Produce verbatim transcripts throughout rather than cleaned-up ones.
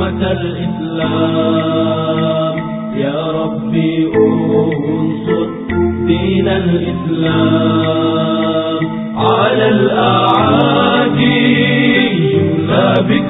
أمة الإسلام يا ربي انصر دين الإسلام على الأعادي لا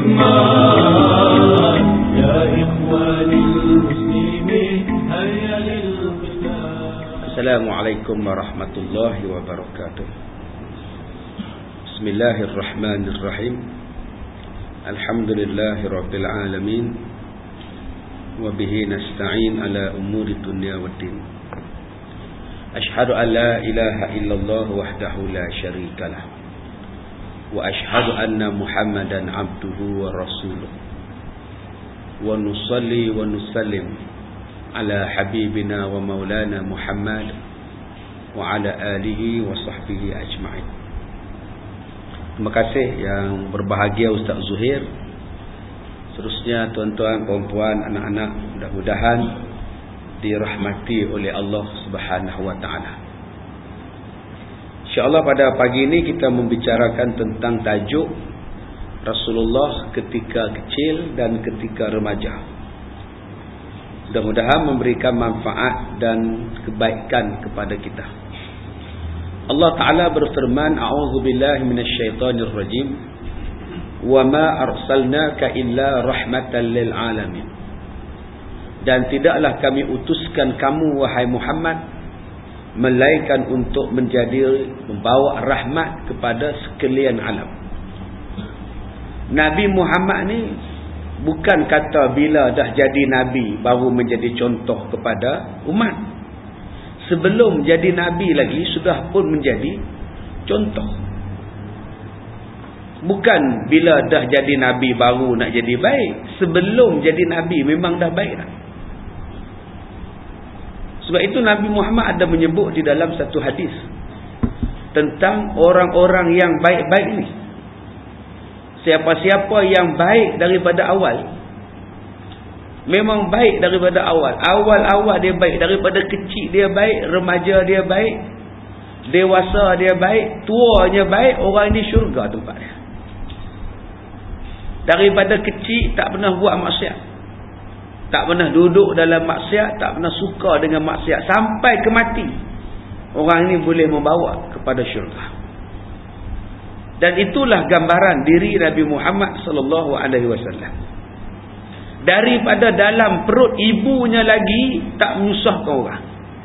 بكمان يا إخواني المسلمين هيا للقتال. السلام عليكم ورحمة الله وبركاته. بسم الله الرحمن الرحيم. الحمد لله رب العالمين وبه نستعين على أمور الدنيا والدين. أشهد أن لا إله إلا الله وحده لا شريك له وأشهد أن محمدا عبده ورسوله ونصلي ونسلم على حبيبنا ومولانا محمد وعلى آله وصحبه أجمعين. Terima kasih yang berbahagia Ustaz Zuhair. Seterusnya tuan-tuan, puan-puan, anak-anak, mudah-mudahan dirahmati oleh Allah Subhanahu wa taala. Insya-Allah pada pagi ini kita membicarakan tentang tajuk Rasulullah ketika kecil dan ketika remaja. Mudah-mudahan memberikan manfaat dan kebaikan kepada kita. Allah Ta'ala berfirman, A'udzu billahi minasyaitonir rajim, wa ma arsalnaka illa rahmatan lil alamin. Dan tidaklah kami utuskan kamu wahai Muhammad melainkan untuk menjadi membawa rahmat kepada sekalian alam. Nabi Muhammad ni bukan kata bila dah jadi nabi baru menjadi contoh kepada umat. Sebelum jadi nabi lagi sudah pun menjadi contoh. Bukan bila dah jadi nabi baru nak jadi baik. Sebelum jadi nabi memang dah baik dah. Sebab itu Nabi Muhammad ada menyebut di dalam satu hadis tentang orang-orang yang baik-baik ni. Siapa-siapa yang baik daripada awal, memang baik daripada awal. Awal-awal dia baik. Daripada kecil dia baik. Remaja dia baik. Dewasa dia baik. Tuanya baik. Orang ini syurga tempat dia. Daripada kecil tak pernah buat maksiat. Tak pernah duduk dalam maksiat. Tak pernah suka dengan maksiat. Sampai ke mati. Orang ini boleh membawa kepada syurga. Dan itulah gambaran diri Nabi Muhammad sallallahu alaihi wasallam. Daripada dalam perut ibunya lagi tak menyusahkan orang.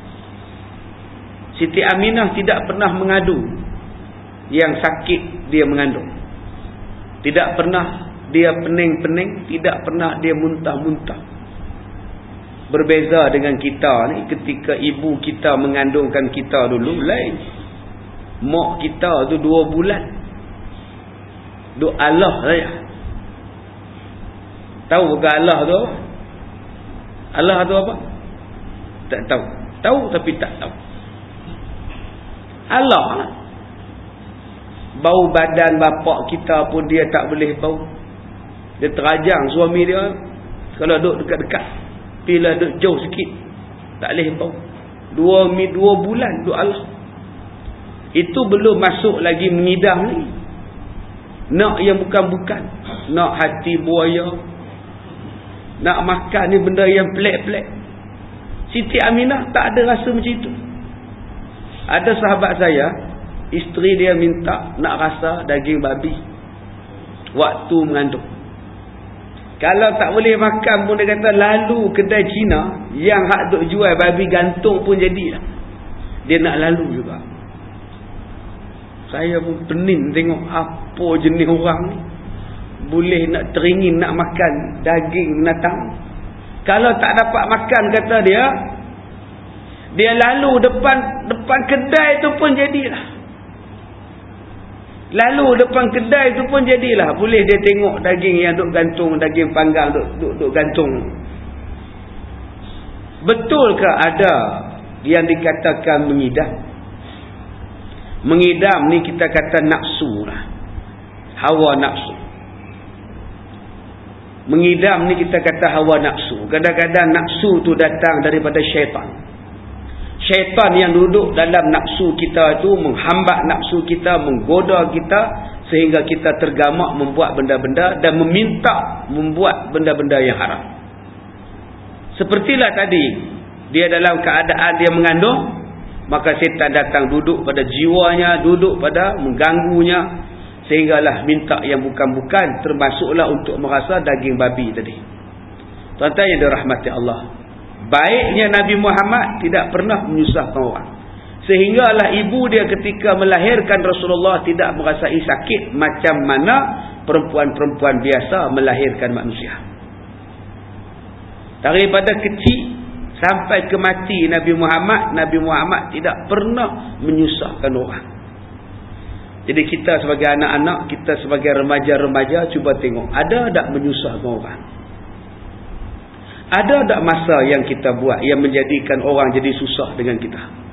Siti Aminah tidak pernah mengadu yang sakit dia mengandung. Tidak pernah dia pening-pening, tidak pernah dia muntah-muntah. Berbeza dengan kita ni, ketika ibu kita mengandungkan kita dulu lain. Mak kita tu dua bulan. Duk Allah saja. Tahu bukan Allah tu? Allah tu apa? Tak tahu. Tahu tapi tak tahu. Allah. Bau badan bapak kita pun dia tak boleh bau. Dia terajang suami dia. Kalau duduk dekat-dekat. Bila duduk jauh sikit. Tak boleh bau. Dua, dua bulan duduk Allah. Itu belum masuk lagi mengidam ni. Nak yang bukan-bukan. Nak hati buaya. Nak makan ni benda yang pelik-pelik. Siti Aminah tak ada rasa macam itu. Ada sahabat saya, isteri dia minta nak rasa daging babi waktu mengandung. Kalau tak boleh makan pun dia kata lalu kedai Cina yang hak duk jual babi gantung pun jadilah. Dia nak lalu juga. Saya pun pening tengok apa jenis orang ni. Boleh nak teringin nak makan daging binatang. Kalau tak dapat makan kata dia, dia lalu depan depan kedai tu pun jadilah. Lalu depan kedai tu pun jadilah. Boleh dia tengok daging yang duk gantung, daging panggang duk duk, duk gantung. Betulkah ada yang dikatakan mengidam? Mengidam ni kita kata nafsu lah. Hawa nafsu. Mengidam ni kita kata hawa nafsu. Kadang-kadang nafsu tu datang daripada syaitan. Syaitan yang duduk dalam nafsu kita tu menghambat nafsu kita, menggoda kita sehingga kita tergamak membuat benda-benda dan meminta membuat benda-benda yang haram. Sepertilah tadi, dia dalam keadaan dia mengandung, maka syaitan datang duduk pada jiwanya, duduk pada mengganggunya, sehinggalah minta yang bukan-bukan, termasuklah untuk merasa daging babi tadi. Tuan-tuan yang dirahmati Allah, baiknya Nabi Muhammad tidak pernah menyusahkan orang. Sehinggalah ibu dia ketika melahirkan Rasulullah tidak merasai sakit macam mana perempuan-perempuan biasa melahirkan manusia. Daripada kecil sampai ke mati Nabi Muhammad, Nabi Muhammad tidak pernah menyusahkan orang. Jadi kita sebagai anak-anak, kita sebagai remaja-remaja, cuba tengok, ada tak menyusahkan orang? Ada tak masa yang kita buat yang menjadikan orang jadi susah dengan kita?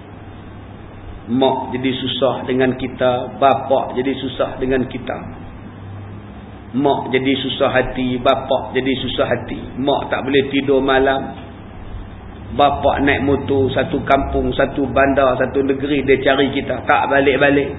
Mak jadi susah dengan kita, bapa jadi susah dengan kita. Mak jadi susah hati, bapa jadi susah hati. Mak tak boleh tidur malam, bapa naik motor satu kampung, satu bandar, satu negeri, dia cari kita, tak balik-balik.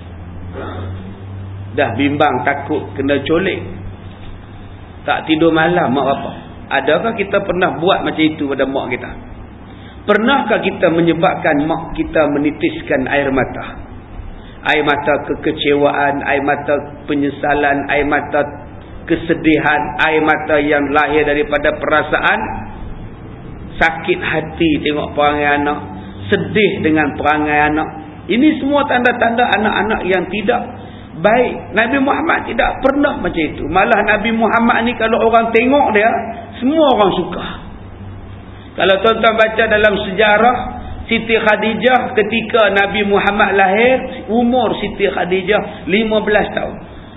Dah bimbang, takut kena colek, tak tidur malam mak bapa. Adakah kita pernah buat macam itu pada mak kita? Pernahkah kita menyebabkan mak kita menitiskan air mata? Air mata kekecewaan, air mata penyesalan, air mata kesedihan, air mata yang lahir daripada perasaan sakit hati tengok perangai anak, sedih dengan perangai anak. Ini semua tanda-tanda anak-anak yang tidak baik. Nabi Muhammad tidak pernah macam itu. Malah Nabi Muhammad ni kalau orang tengok dia, semua orang suka. Kalau tuan-tuan baca dalam sejarah Siti Khadijah ketika Nabi Muhammad lahir, umur Siti Khadijah lima belas tahun.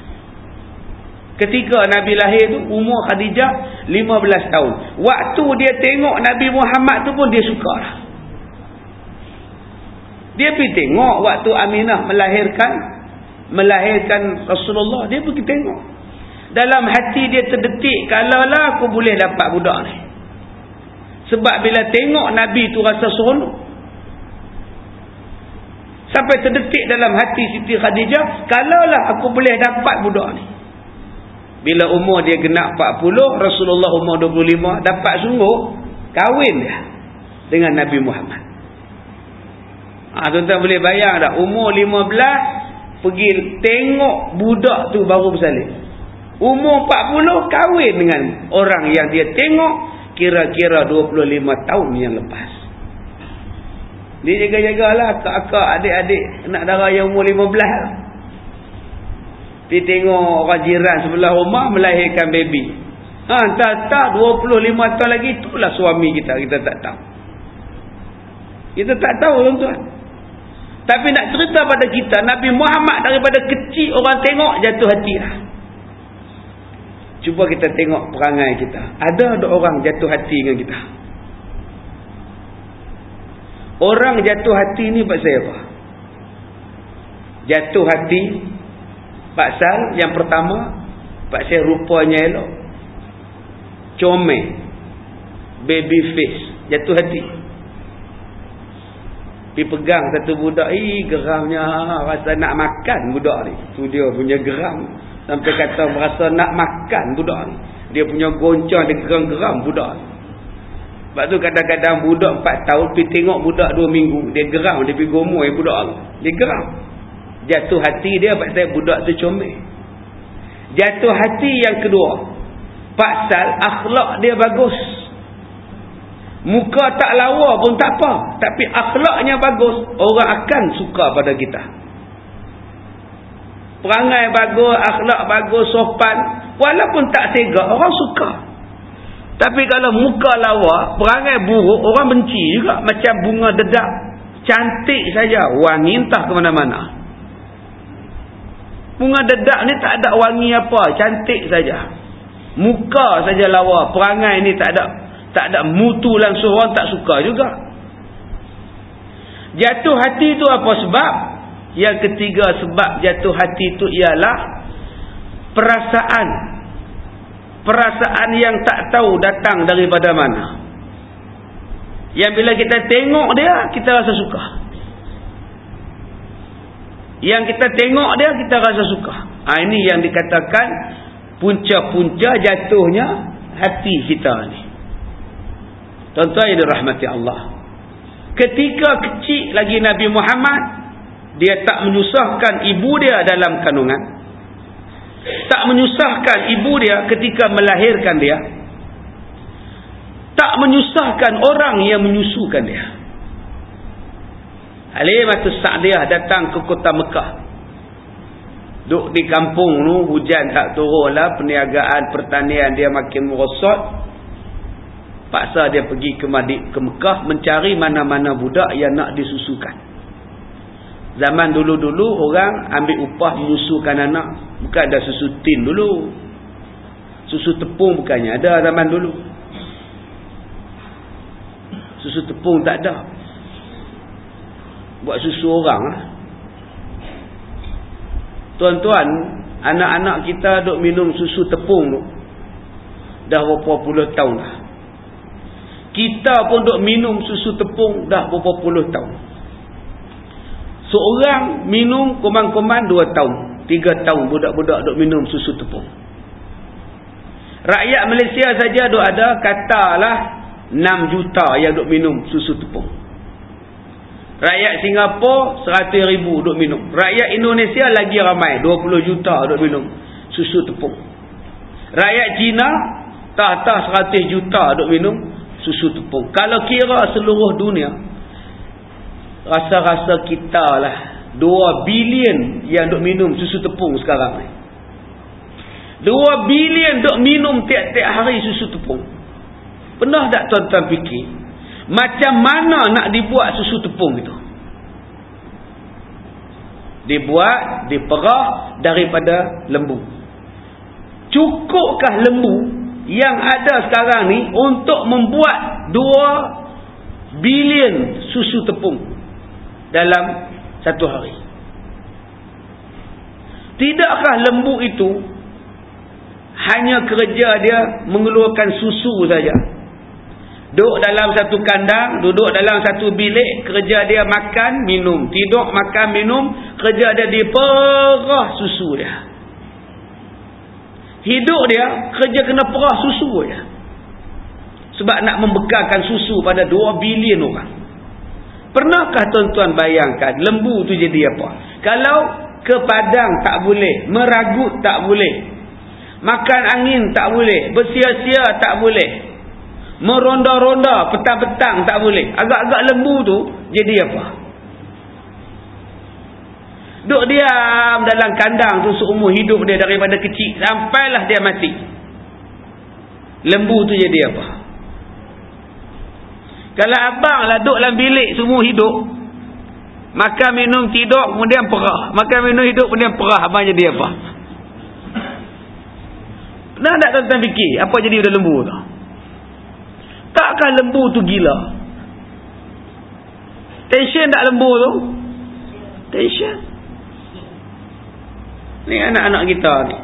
Ketika Nabi lahir tu umur Khadijah lima belas tahun. Waktu dia tengok Nabi Muhammad tu pun dia suka lah. Dia pergi tengok waktu Aminah melahirkan melahirkan Rasulullah, dia pergi tengok. Dalam hati dia terdetik, kalaulah aku boleh dapat budak ni. Sebab bila tengok Nabi tu rasa seronok. Sampai terdetik dalam hati Siti Khadijah, kalaulah aku boleh dapat budak ni. Bila umur dia genap empat puluh, Rasulullah umur dua puluh lima, dapat sungguh, kahwin dia dengan Nabi Muhammad. Ha, tuan-tuan boleh bayang tak? Umur lima belas, pergi tengok budak tu baru bersalin. Umur empat puluh, kahwin dengan orang yang dia tengok kira-kira dua puluh lima tahun yang lepas. Dia jaga-jagalah akak-akak, adik-adik, anak dara yang umur lima belas. Dia tengok orang jiran sebelah rumah melahirkan baby. Ha, tak-tak dua puluh lima tahun lagi, itulah suami kita. Kita tak tahu. Kita tak tahu, tuan-tuan. Tapi nak cerita pada kita, Nabi Muhammad daripada kecil orang tengok jatuh hati lah. Cuba kita tengok perangai kita. Ada ada orang jatuh hati dengan kita? Orang jatuh hati ni pasal apa? Jatuh hati pasal yang pertama, pasal rupanya elok, comel, baby face, jatuh hati. Pergi pegang satu budak, ih geramnya, rasa nak makan budak ni. Tu dia punya geram. Sampai kata merasa nak makan budak ni. Dia punya goncang, dia geram-geram budak ni. Sebab tu kadang-kadang budak empat tahun pergi tengok budak dua minggu, dia geram, dia pergi gomoi budak ni. Dia geram. Jatuh hati dia pasal budak tu comel. Jatuh hati yang kedua, pasal akhlak dia bagus. Muka tak lawa pun tak apa, tapi akhlaknya bagus, orang akan suka pada kita. Perangai bagus, akhlak bagus, sopan, walaupun tak segak, orang suka. Tapi kalau muka lawa, perangai buruk, orang benci juga. Macam bunga dedak, cantik saja, wangi entah ke mana-mana. Bunga dedak ni tak ada wangi apa, cantik saja. Muka saja lawa, perangai ni tak ada tak ada mutu langsung, orang tak suka juga. Jatuh hati tu apa sebab? Yang ketiga sebab jatuh hati tu ialah perasaan. Perasaan yang tak tahu datang daripada mana. Yang bila kita tengok dia, kita rasa suka. Yang kita tengok dia, kita rasa suka. Ha, ini yang dikatakan punca-punca jatuhnya hati kita ni. Tuan-tuan yang dirahmati Allah. Ketika kecil lagi Nabi Muhammad, dia tak menyusahkan ibu dia dalam kandungan. Tak menyusahkan ibu dia ketika melahirkan dia. Tak menyusahkan orang yang menyusukan dia. Halimatus Sa'diyah datang ke kota Mekah. Duk di kampung tu, hujan tak turun lah, perniagaan pertanian dia makin merosot. Paksa dia pergi ke Madinah, ke Mekah, mencari mana-mana budak yang nak disusukan. Zaman dulu-dulu orang ambil upah menyusukan anak, bukan ada susu tin dulu. Susu tepung bukannya ada zaman dulu. Susu tepung tak ada. Buat susu orang lah. Tuan-tuan, anak-anak kita duk minum susu tepung tu dah berapa puluh tahun dah. Kita pun duk minum susu tepung dah berapa puluh tahun. Seorang minum komang-komang dua tahun, tiga tahun budak-budak duk minum susu tepung. Rakyat Malaysia saja duk ada katalah enam juta yang duk minum susu tepung. Rakyat Singapura seratus ribu duk minum. Rakyat Indonesia lagi ramai, dua puluh juta duk minum susu tepung. Rakyat Cina tak-tak seratus juta duk minum susu tepung. Kalau kira seluruh dunia, rasa-rasa kita lah dua bilion yang duk minum susu tepung sekarang ni. dua bilion duk minum tiap-tiap hari susu tepung. Pernah tak tuan-tuan fikir macam mana nak dibuat susu tepung itu? Dibuat, diperah daripada lembu. Cukuppah lembu yang ada sekarang ni untuk membuat dua bilion susu tepung dalam satu hari? Tidakkah lembu itu hanya kerja dia mengeluarkan susu saja? Duduk dalam satu kandang, duduk dalam satu bilik, kerja dia makan, minum, tidur, makan, minum, kerja dia diperah susu dia. Hidup dia, kerja kena perah susu dia. Sebab nak membekalkan susu pada dua bilion orang. Pernahkah tuan-tuan bayangkan lembu tu jadi apa? Kalau ke padang tak boleh, meragut tak boleh, makan angin tak boleh, bersia-sia tak boleh, meronda-ronda petang-petang tak boleh, agak-agak lembu tu jadi apa? Duk diam dalam kandang tu seumur hidup dia daripada kecil sampailah dia mati. Lembu tu jadi apa? Kalau abang lah duduk dalam bilik seumur hidup, makan, minum, tidur, kemudian perah, makan, minum, hidup, kemudian perah, abang jadi apa? Pernah tak tuan-tuan fikir apa jadi pada lembu tu? Takkah lembu tu gila? Tension tak lembu tu? Tension. Ni anak-anak kita ni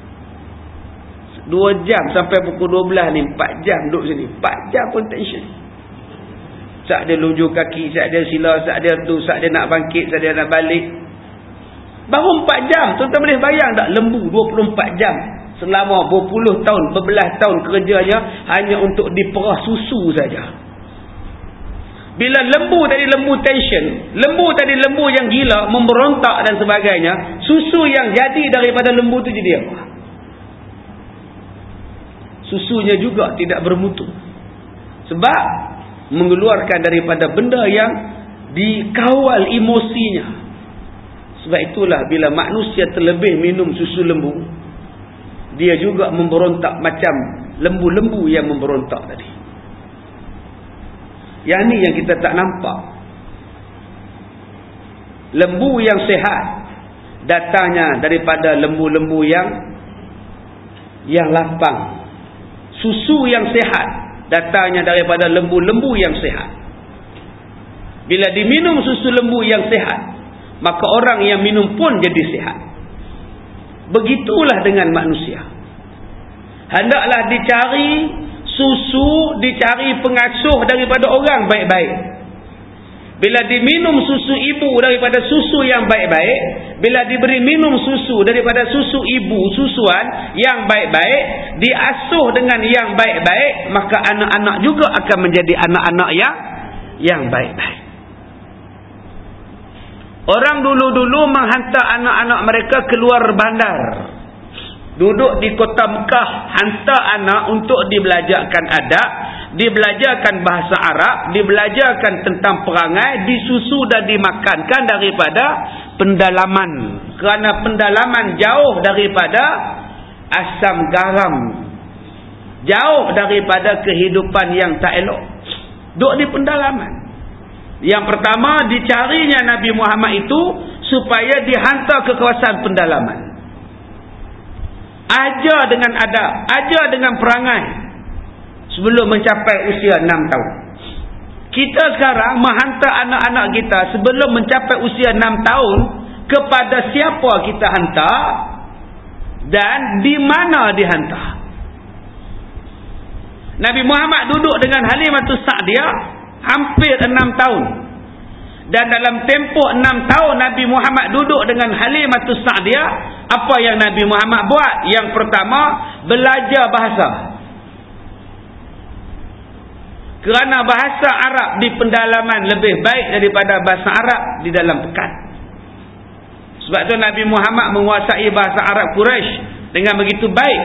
dua jam sampai pukul dua belas ni, empat jam duduk sini, empat jam pun tension. Saat dia lunjuk kaki, saat dia sila, saat dia tu, saat dia nak bangkit, saat dia nak balik. Baru empat jam. Tuan-tuan boleh bayang tak lembu dua puluh empat jam selama berpuluh tahun, berbelas tahun kerjanya hanya untuk diperah susu saja. Bila lembu tadi lembu tension, lembu tadi lembu yang gila, memberontak dan sebagainya, susu yang jadi daripada lembu tu jadi apa? Susunya juga tidak bermutu. Sebab mengeluarkan daripada benda yang dikawal emosinya. Sebab itulah bila manusia terlebih minum susu lembu, dia juga memberontak macam lembu-lembu yang memberontak tadi. Yang ni yang kita tak nampak. Lembu yang sehat datangnya daripada lembu-lembu yang yang lapang. Susu yang sehat datangnya daripada lembu-lembu yang sehat. Bila diminum susu lembu yang sehat, maka orang yang minum pun jadi sehat. Begitulah dengan manusia. Hendaklah dicari susu, dicari pengasuh daripada orang baik-baik. Bila diminum susu ibu daripada susu yang baik-baik, bila diberi minum susu daripada susu ibu, susuan yang baik-baik, diasuh dengan yang baik-baik, maka anak-anak juga akan menjadi anak-anak yang yang baik-baik. Orang dulu-dulu menghantar anak-anak mereka keluar bandar. Duduk di kota Mekah, hantar anak untuk dibelajarkan adab, dibelajarkan bahasa Arab, dibelajarkan tentang perangai, disusu dan dimakankan daripada pendalaman. Kerana pendalaman jauh daripada asam garam, jauh daripada kehidupan yang tak elok. Duduk di pendalaman. Yang pertama, dicarinya Nabi Muhammad itu supaya dihantar ke kawasan pendalaman. Ajar dengan adab, ajar dengan perangai sebelum mencapai usia enam tahun. Kita sekarang menghantar anak-anak kita sebelum mencapai usia enam tahun kepada siapa kita hantar dan di mana dihantar. Nabi Muhammad duduk dengan Halimatus Sa'diyah hampir enam tahun. Dan dalam tempoh enam tahun Nabi Muhammad duduk dengan Halimatus Sa'diyah, apa yang Nabi Muhammad buat? Yang pertama, belajar bahasa. Kerana bahasa Arab di pendalaman lebih baik daripada bahasa Arab di dalam pekan. Sebab tu Nabi Muhammad menguasai bahasa Arab Quraisy dengan begitu baik.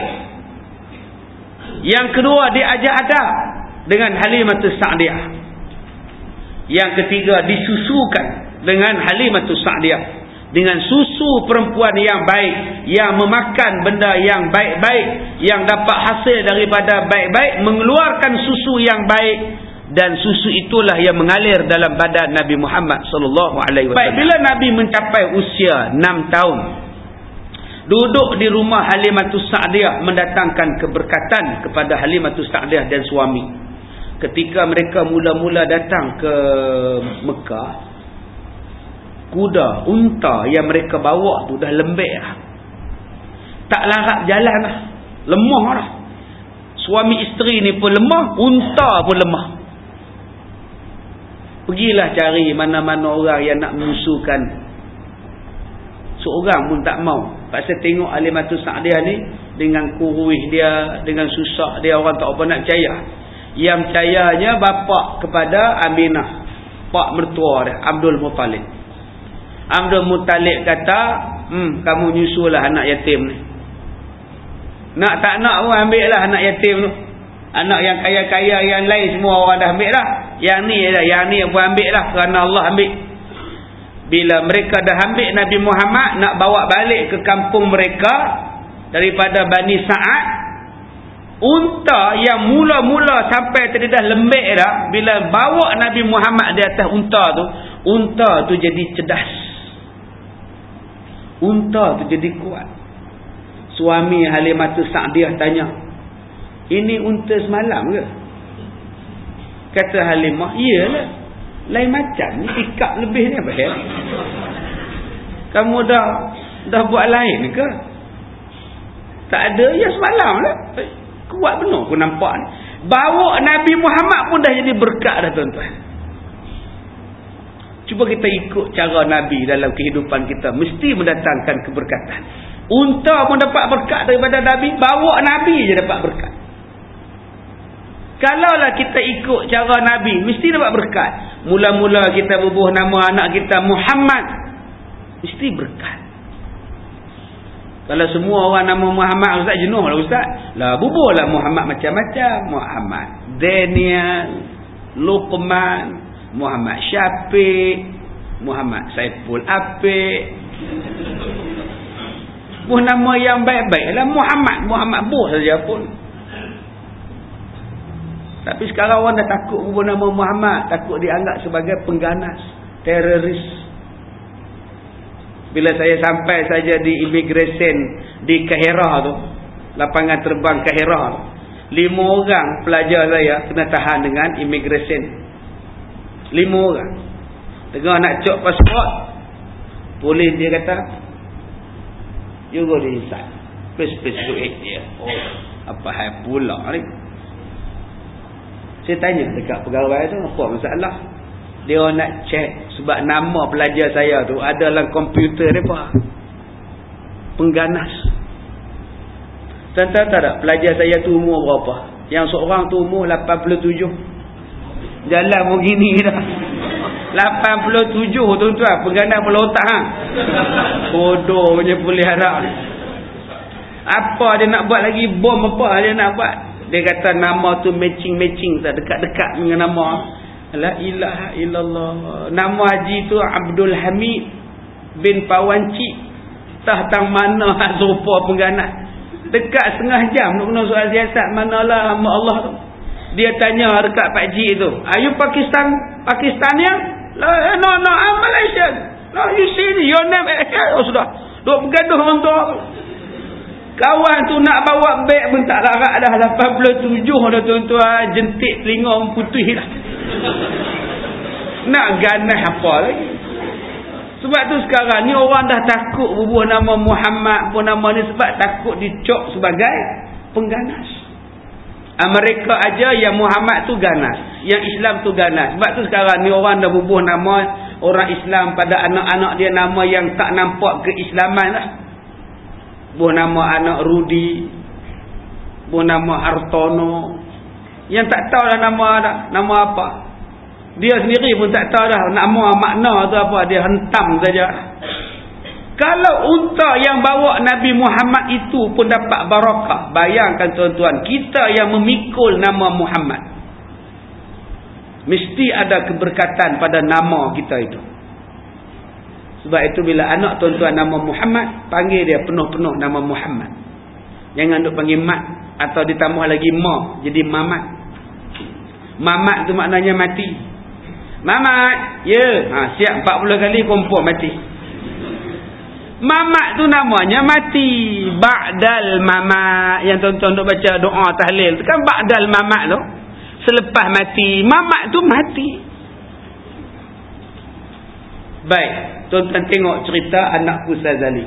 Yang kedua, diajar adab dengan Halimatus Sa'diyah. Yang ketiga, disusukan dengan Halimatus Sa'diyah, dengan susu perempuan yang baik, yang memakan benda yang baik-baik, yang dapat hasil daripada baik-baik, mengeluarkan susu yang baik, dan susu itulah yang mengalir dalam badan Nabi Muhammad sallallahu alaihi wasallam. Baik, bila Nabi mencapai usia enam tahun, duduk di rumah Halimatus Sa'diyah mendatangkan keberkatan kepada Halimatus Sa'diyah dan suami. Ketika mereka mula-mula datang ke Mekah, kuda, unta yang mereka bawa tu dah lembek lah. Tak larat jalan lah. Lemah lah. Suami isteri ni pun lemah, unta pun lemah. Pergilah cari mana-mana orang yang nak menyusukan. Seorang pun tak mau. Pasal tengok Halimatus Sa'diyah ni dengan kuruih dia, dengan susah dia, orang tak apa nak percaya. Yang percayanya bapa kepada Aminah, pak mertua dia, Abdul Muttalib. Abdul Muttalib kata, hmm, kamu nyusulah anak yatim ni. Nak tak nak pun ambil lah anak yatim tu. Anak yang kaya-kaya yang lain semua orang dah ambil lah. Yang ni lah, yang ni pun ambil lah kerana Allah ambil. Bila mereka dah ambil Nabi Muhammad, nak bawa balik ke kampung mereka daripada Bani Sa'ad, unta yang mula-mula sampai tadi dah lembek dah, bila bawa Nabi Muhammad di atas unta tu, unta tu jadi cerdas. Unta tu jadi kuat. Suami Halimatus Sa'diyah tanya, ini unta semalam ke? Kata Halimah, iyalah. Lain macam ni, ikat lebih ni apa ya? Kamu dah dah buat lain ke? Tak ada, ya semalam lah. Kuat benar aku nampak ni. Bawa Nabi Muhammad pun dah jadi berkat dah tuan-tuan. Cuba kita ikut cara Nabi dalam kehidupan kita, mesti mendatangkan keberkatan. Unta pun dapat berkat daripada Nabi, bawa Nabi je dapat berkat. Kalaulah kita ikut cara Nabi, mesti dapat berkat. Mula-mula kita bubuh nama anak kita Muhammad, mesti berkat. Kalau semua orang nama Muhammad, Ustaz jenuh lah Ustaz. Lah bubuh lah Muhammad macam-macam. Muhammad Daniel, Luqman, Muhammad Syafiq, Muhammad Saiful Apik. Buh nama yang baik-baik lah. Muhammad, Muhammad buh saja pun. Tapi sekarang orang dah takut bubuh nama Muhammad. Takut dianggap sebagai pengganas, teroris. Bila saya sampai saja di immigration di Kahirah tu, lapangan terbang Kahirah tu, lima orang pelajar saya kena tahan dengan immigration. Lima orang. Tengah nak cop pasport, polis dia kata, you go inside. Please, please do it dia. Oh, apa hal pula ni? Saya tanya dekat pegawai tu, apa masalah? Dia nak check sebab nama pelajar saya tu ada dalam komputer depa. Pengganas. Tuan-tuan tahu tak pelajar saya tu umur berapa? Yang seorang tu umur lapan puluh tujuh. Jalan begini dah. lapan puluh tujuh tuan-tuan, pengganas kepala otak hang. Bodoh punya pelihara. Apa dia nak buat lagi? Bom apa dia nak buat? Dia kata nama tu matching-matching, tak dekat-dekat dengan nama. La ilaha illallah. Nama haji tu Abdul Hamid bin Pawanci. Tah tang mana hak serupa pengganas. Dekat setengah jam nak kena soal siasat, manalah hamba Allah tu. Dia tanya dekat Pak Ji tu, "Are you Pakistan Pakistanian?" "No, no, no, I'm Malaysian." "No, you see your name." Oh sudah. Duk bergaduh orang tu. Kawan tu nak bawa beg pun tak larat dah. lapan puluh tujuh dah tuan-tuan. Jentik telinga putih dah. Nak ganas apa lagi? Sebab tu sekarang ni orang dah takut bubuh nama Muhammad pun nama ni, sebab takut dicop sebagai pengganas. Amerika aja yang Muhammad tu ganas, yang Islam tu ganas. Sebab tu sekarang ni orang dah bubuh nama orang Islam pada anak-anak dia nama yang tak nampak keislaman lah. Buh nama anak Rudi, buh nama Hartono, yang tak tahu dah nama dah, nama apa. Dia sendiri pun tak tahu dah nama makna tu apa, dia hentam saja. Kalau unta yang bawa Nabi Muhammad itu pun dapat barakah, bayangkan tuan-tuan, kita yang memikul nama Muhammad, mesti ada keberkatan pada nama kita itu. Sebab itu bila anak tuan-tuan nama Muhammad, panggil dia penuh-penuh nama Muhammad. Jangan duk panggil mat, atau ditambah lagi ma, jadi mamat. Mamat tu maknanya mati. Mamat, ya, ha, siap empat puluh kali kompor mati. Mamat tu namanya mati. Ba'dal mamat, yang tuan-tuan duk baca doa tahlil tu kan ba'dal mamat tu, selepas mati. Mamat tu mati. Baik, tuan-tuan tengok cerita anakku Sazali.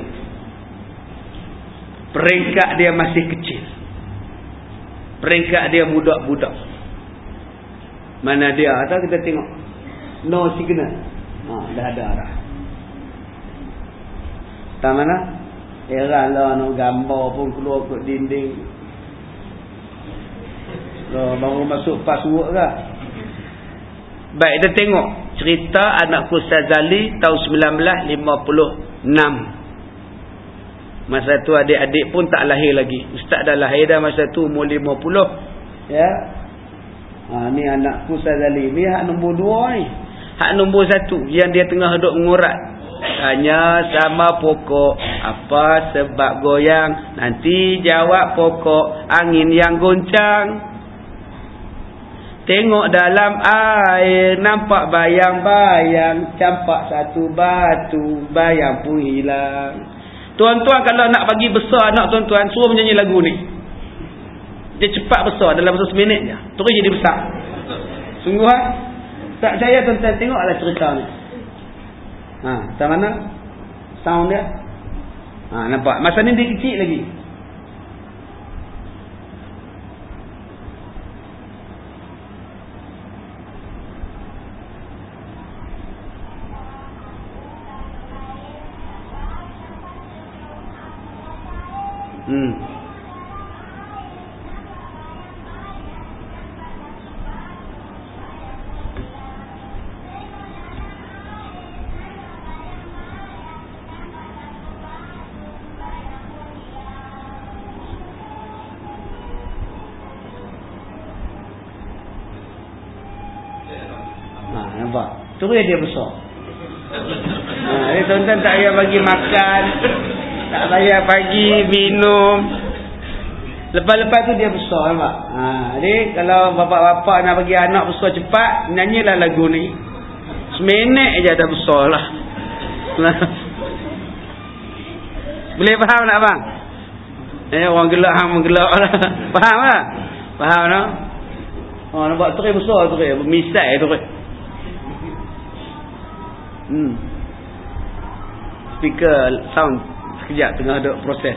Peringkat dia masih kecil, peringkat dia budak-budak. Mana dia? Atau kita tengok no signal. Ha, dah ada dah. Tak mana? Era lah no gambar pun keluar kat dinding. Loh, baru masuk password kah? Baik, kita tengok cerita anakku Sazali tahun sembilan belas lima puluh enam. Masa tu adik-adik pun tak lahir lagi. Ustaz dah lahir dah masa tu umur lima puluh. Ya. Ha, ni anakku Sazali. Ni hak nombor dua ni. Hak nombor satu yang dia tengah duduk mengurat. Tanya sama pokok, apa sebab goyang? Nanti jawab pokok, angin yang goncang. Tengok dalam air, nampak bayang-bayang, campak satu batu, bayang pun hilang. Tuan-tuan kalau nak bagi besar anak tuan-tuan, suruh menyanyi lagu ni. Dia cepat besar, dalam masa seminit je. Terus jadi besar. Sungguh ha? Tak saya tuan-tuan, tengoklah cerita ni. Ha, tak mana? Sound dia. Ha, nampak? Masa ni dia kecil lagi. Hmm. Ha, nampak? Terus dia besar. Ha, dia tuan-tuan tak payah bagi makan, tak payah bagi minum. Lepas-lepas tu dia besar, nampak? Ha, jadi kalau bapak-bapak nak bagi anak besar cepat, nyanyilah lagu ni. Seminit je dah besar lah. Boleh faham tak bang? Eh, orang gelak hang menggelak lah. Faham tak? Faham tak? Oh, nampak terus besar terus, misai terus. Hmm. Speaker sound sekejap tengah ada proses.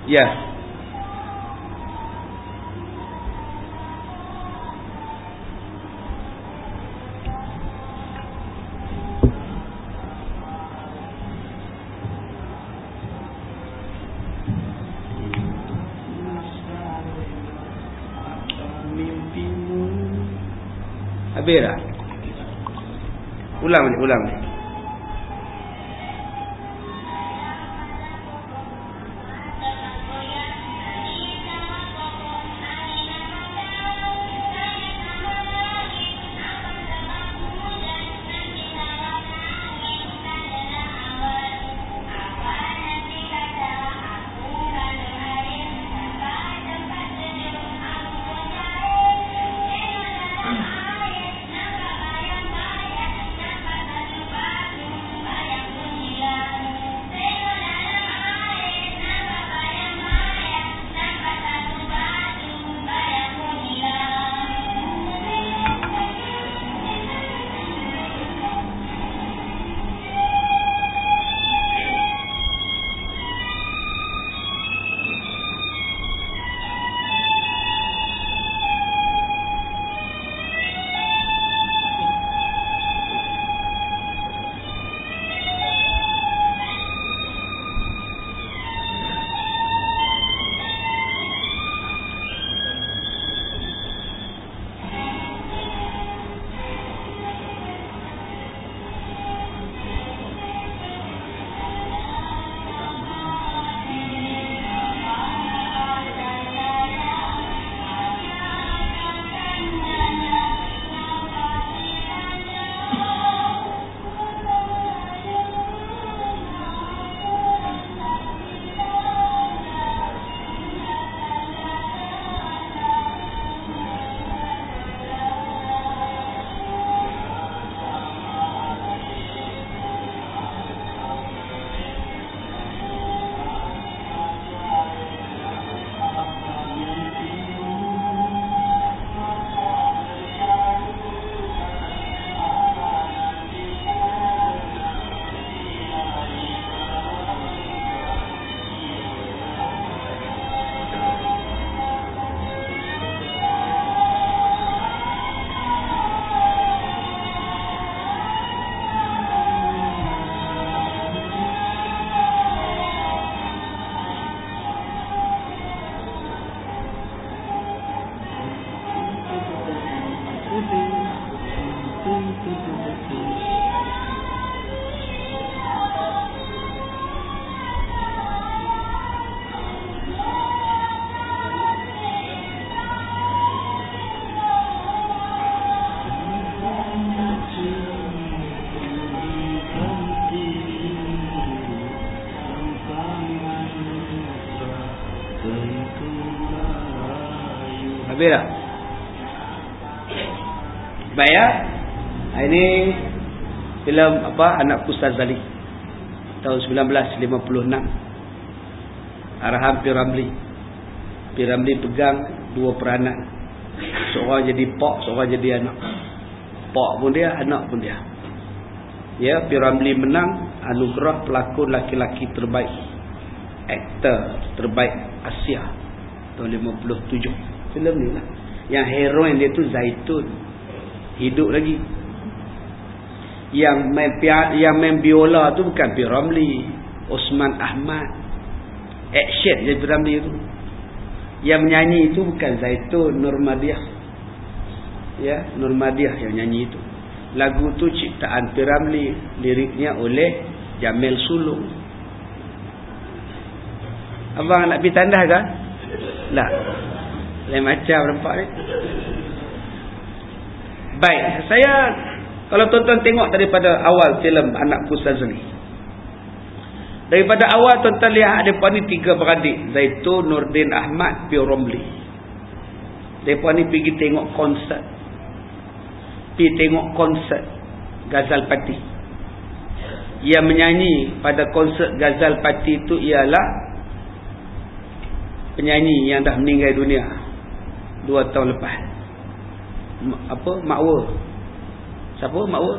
Ya. Habis dah? Ulang ni, ulang ni. Habis tak? Baik ya. Ini filem apa? Anakku Sazali tahun sembilan belas lima puluh enam. Arahan P. Ramlee. P. Ramlee pegang dua peranan. Seorang jadi pak, seorang jadi anak. Pak pun dia, anak pun dia. Ya, P. Ramlee menang anugerah pelakon laki-laki terbaik, aktor terbaik Asia tahun lima puluh tujuh. Filem ni lah. Yang heroin dia tu Zaitun, hidup lagi. Yang main pian, yang main biola tu bukan P. Ramlee, Osman Ahmad. Action je P. Ramlee tu. Yang menyanyi itu bukan Zaitun, Nurmadiah. Ya, Nurmadiah yang nyanyi itu. Lagu tu ciptaan P. Ramlee, liriknya oleh Jamil Sulung. Abang nak pergi tandas ke? Lah. Lain macam nampak ni. Baik, saya kalau tuan-tuan tengok daripada awal filem Anakku Sazali. Daripada awal tuan-tuan lihat depa ni tiga beradik, Zaitun, Nordin Ahmad, P. Ramlee. Depa ni pergi tengok konsert. Pergi tengok konsert Ghazal Pati. Yang menyanyi pada konsert Ghazal Pati itu ialah penyanyi yang dah meninggal dunia dua tahun lepas. Apa? Makwa. Siapa Makwa?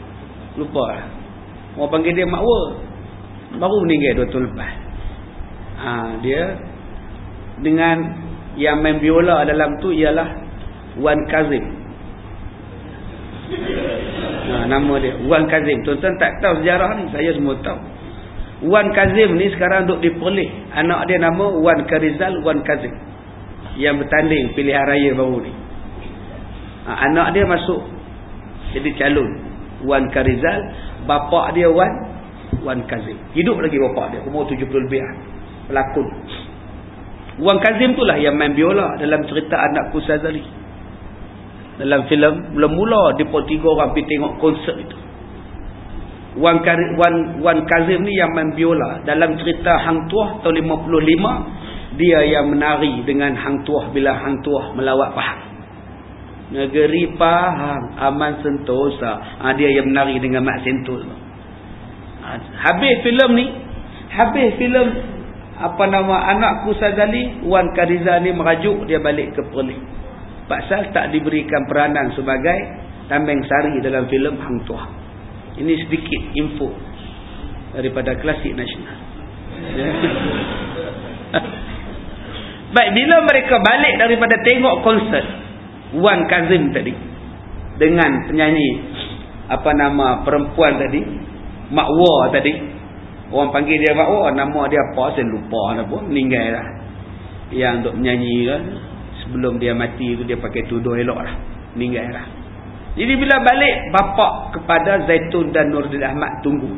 Lupa lah. Orang panggil dia Makwa. Baru meninggal dua tahun lepas. Ha, dia dengan yang main biola dalam tu ialah Wan Kazim. Ha, nama dia Wan Kazim. Tuan-tuan tak tahu sejarah ni, saya semua tahu. Wan Kazim ni sekarang duk di Perlis. Anak dia nama Wan Karizal Wan Kazim, yang bertanding pilihan raya baru ni. Ha, anak dia masuk jadi calon Wan Karizal, bapa dia Wan Wan Kazim. Hidup lagi bapa dia, umur tujuh puluh lebih, pelakon. Wan Kazim tu lah yang main biola dalam cerita Anakku Sazali. Dalam filem mula-mula depa tiga orang pergi tengok konsert itu. Wan Wan Wan Kazim ni yang main biola dalam cerita Hang Tuah tahun lima puluh lima. Dia yang menari dengan Hang Tuah bila Hang Tuah melawat Pahang. Negeri Pahang aman sentosa. Ha, dia yang menari dengan Mak Sentul. Ha, habis filem ni, habis filem apa nama Anakku Sazali, Wan Kariza ni merajuk dia balik ke Perlis. Pasal tak diberikan peranan sebagai Tameng Sari dalam filem Hang Tuah. Ini sedikit info daripada Klasik Nasional. Baik, bila mereka balik daripada tengok konsert Wan Kazim tadi dengan penyanyi apa nama perempuan tadi, Makwa tadi, orang panggil dia Makwa, nama dia apa saya lupa dah pun, meninggal dah. Yang untuk menyanyi kan, sebelum dia mati tu dia pakai tudung elok lah, meninggal dah. Jadi bila balik, bapak kepada Zaitun dan Nurdin Ahmad tunggu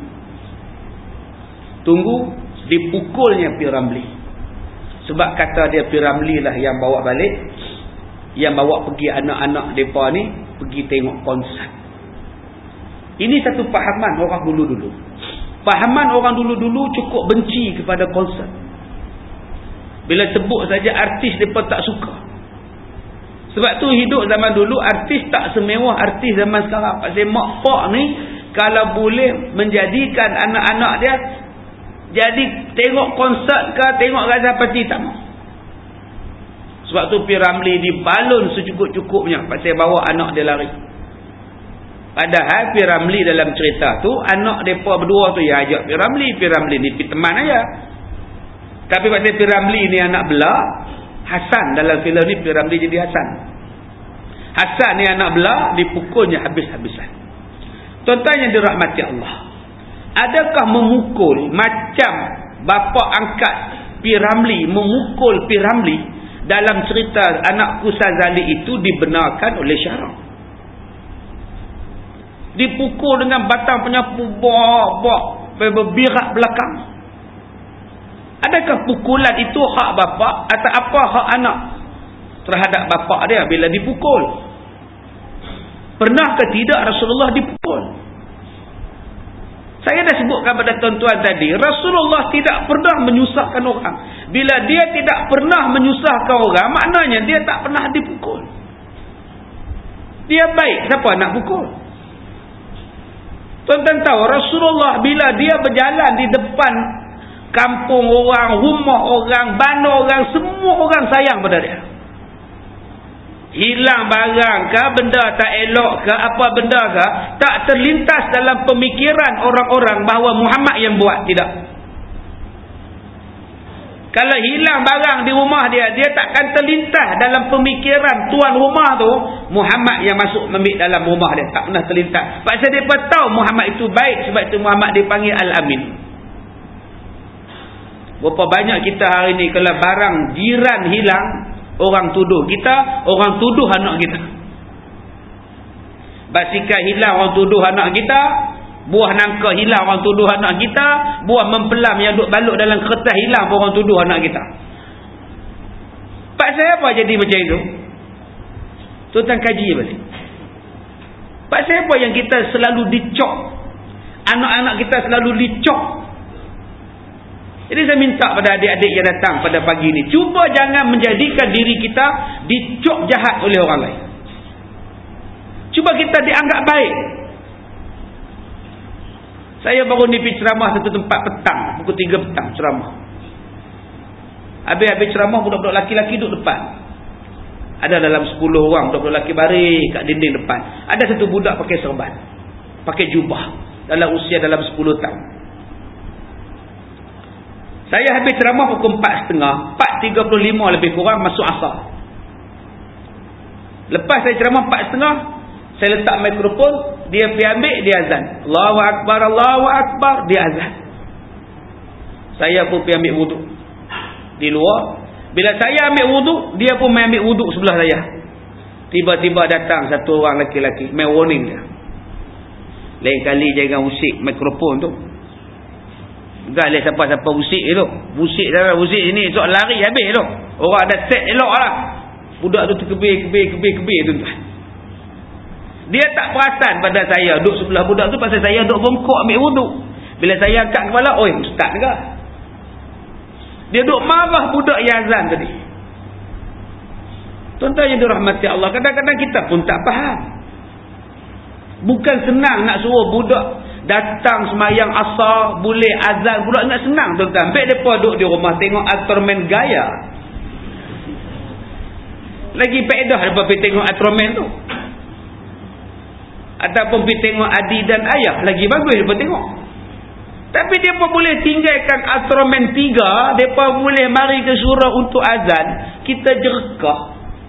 tunggu dipukulnya P. Ramlee. Sebab kata dia P. Ramlee lah yang bawa balik, yang bawa pergi anak-anak mereka ni pergi tengok konsert. Ini satu pahaman orang dulu-dulu. Pahaman orang dulu-dulu cukup benci kepada konsert. Bila sebut saja artis mereka tak suka. Sebab tu hidup zaman dulu artis tak semewah artis zaman sekarang. Pasal mak pak ni kalau boleh menjadikan anak-anak dia jadi tengok konsert ke tengok Raza Pati tak mau. Sebab tu P. Ramlee dibalun secukup-cukupnya pasal bawa anak dia lari. Padahal P. Ramlee dalam cerita tu anak mereka berdua tu yang ajak P. Ramlee. P. Ramlee ni P. teman aja. Tapi pasal P. Ramlee ni anak belah, Hasan dalam filem ni P. Ramlee jadi Hasan. Hasan ni anak belah, dipukulnya habis-habisan. Tuan-tuan yang dirahmati Allah, adakah memukul macam bapa angkat P. Ramlee memukul P. Ramlee dalam cerita Anakku Sazali itu dibenarkan oleh syarak? Dipukul dengan batang penyapu, bok-bok, berbirak belakang. Adakah pukulan itu hak bapa atau apa hak anak terhadap bapa dia bila dipukul? Pernah ke tidak Rasulullah dipukul? Saya dah sebutkan pada tuan-tuan tadi, Rasulullah tidak pernah menyusahkan orang. Bila dia tidak pernah menyusahkan orang, maknanya dia tak pernah dipukul. Dia baik, siapa nak pukul? Tuan-tuan tahu Rasulullah bila dia berjalan di depan kampung orang, rumah orang, bandar orang, semua orang sayang pada dia. Hilang barang ke, benda tak elok ke, apa benda ke, tak terlintas dalam pemikiran orang-orang bahawa Muhammad yang buat. Tidak. Kalau hilang barang di rumah dia, dia takkan terlintas dalam pemikiran tuan rumah tu Muhammad yang masuk ambil dalam rumah dia. Tak pernah terlintas. Pasal dia pun tahu Muhammad itu baik. Sebab itu Muhammad dipanggil Al-Amin. Berapa banyak kita hari ni kalau barang jiran hilang, orang tuduh kita, orang tuduh anak kita. Basikal hilang, orang tuduh anak kita. Buah nangka hilang, orang tuduh anak kita. Buah mempelam yang duk balut dalam kertas hilang, orang tuduh anak kita. Pasal apa jadi macam itu? Tuan-tuan kaji balik. Pasal apa yang kita selalu dicok? Anak-anak kita selalu dicok. Jadi saya minta pada adik-adik yang datang pada pagi ini, cuba jangan menjadikan diri kita dicok jahat oleh orang lain. Cuba kita dianggap baik. Saya baru ni pergi ceramah satu tempat petang, pukul tiga petang ceramah. Habis-habis ceramah budak-budak lelaki-lelaki duduk depan. Ada dalam sepuluh orang budak-budak lelaki baris kat dinding depan. Ada satu budak pakai serban, pakai jubah, dalam usia dalam sepuluh tahun. Saya habis ceramah pukul empat tiga puluh, empat tiga puluh lima lebih kurang masuk asar. Lepas saya ceramah empat tiga puluh, saya letak mikrofon, dia pergi ambil, dia azan. Allahu Akbar, Allahu Akbar, dia azan. Saya pun pergi ambil wuduk di luar. Bila saya ambil wuduk, dia pun main ambil wuduk sebelah saya. Tiba-tiba datang satu orang lelaki-lelaki, main warning dia. Lain kali jangan usik mikrofon tu. Bukan lihat siapa-siapa usik tu. Usik siapa, usik sini, esok lari habis tu. Orang ada set elok lah. Budak tu terkebir, kebir, kebir, kebir tu. Dia tak perasan pada saya duduk sebelah budak tu pasal saya duduk bongkok ambil wuduk. Bila saya angkat kepala, oi ustaz ke? Dia duduk marah budak yang azan tadi. Tuan-tuan yang dirahmati Allah, kadang-kadang kita pun tak faham. Bukan senang nak suruh budak datang semayang asar, boleh azan, budak nak senang tuan-tuan. Baik mereka duduk di rumah tengok Ultraman gaya. Lagi faedah daripada pergi tengok Ultraman tu. Ataupun pergi tengok Adi dan Ayah, lagi bagus daripada tengok. Tapi mereka boleh tinggalkan Ultraman tiga, mereka boleh mari ke surau untuk azan, kita jerkah.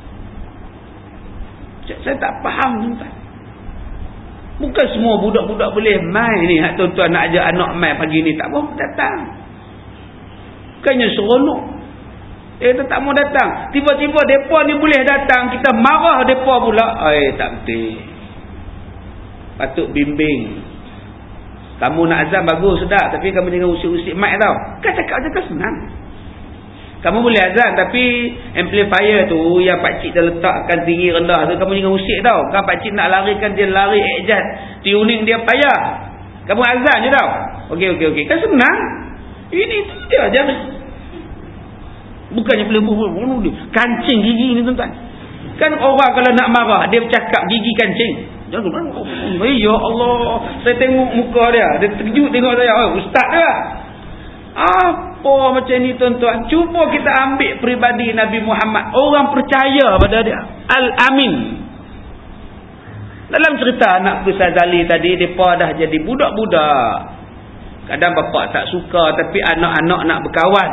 Saya tak faham tuan-tuan. Bukan semua budak-budak boleh main ni. Hak tuan-tuan nak ajak anak main pagi ni, tak mau datang. Bukannya seronok. Eh tak mau datang. Tiba-tiba mereka ni boleh datang, kita marah mereka pula. Eh tak betul. Patut bimbing. Kamu nak azan bagus sedap, tapi kamu jangan usik-usik mic tau. Kan cakap-cakap senang. Kamu boleh azan, tapi amplifier tu yang pakcik dah letakkan tinggi rendah tu, kamu jangan usik tau. Kan pakcik nak larikan dia lari adjust, tuning dia payah. Kamu azan je tau. Okey okey okey. Kan senang. Ini tu dia jangan. Bukannya boleh bunuh dia. Kancing gigi ni tuan-tuan. Kan orang kalau nak marah, dia bercakap gigi kancing. Jangan. Oh, ya Allah. Saya tengok muka dia. Dia terkejut tengok saya. Oh, ustaz dia. Apa macam ni tuan-tuan? Cuba kita ambil peribadi Nabi Muhammad. Orang percaya pada dia. Al-Amin. Dalam cerita anak Sazali tadi, mereka dah jadi budak-budak. Kadang bapa tak suka, tapi anak-anak nak berkawan.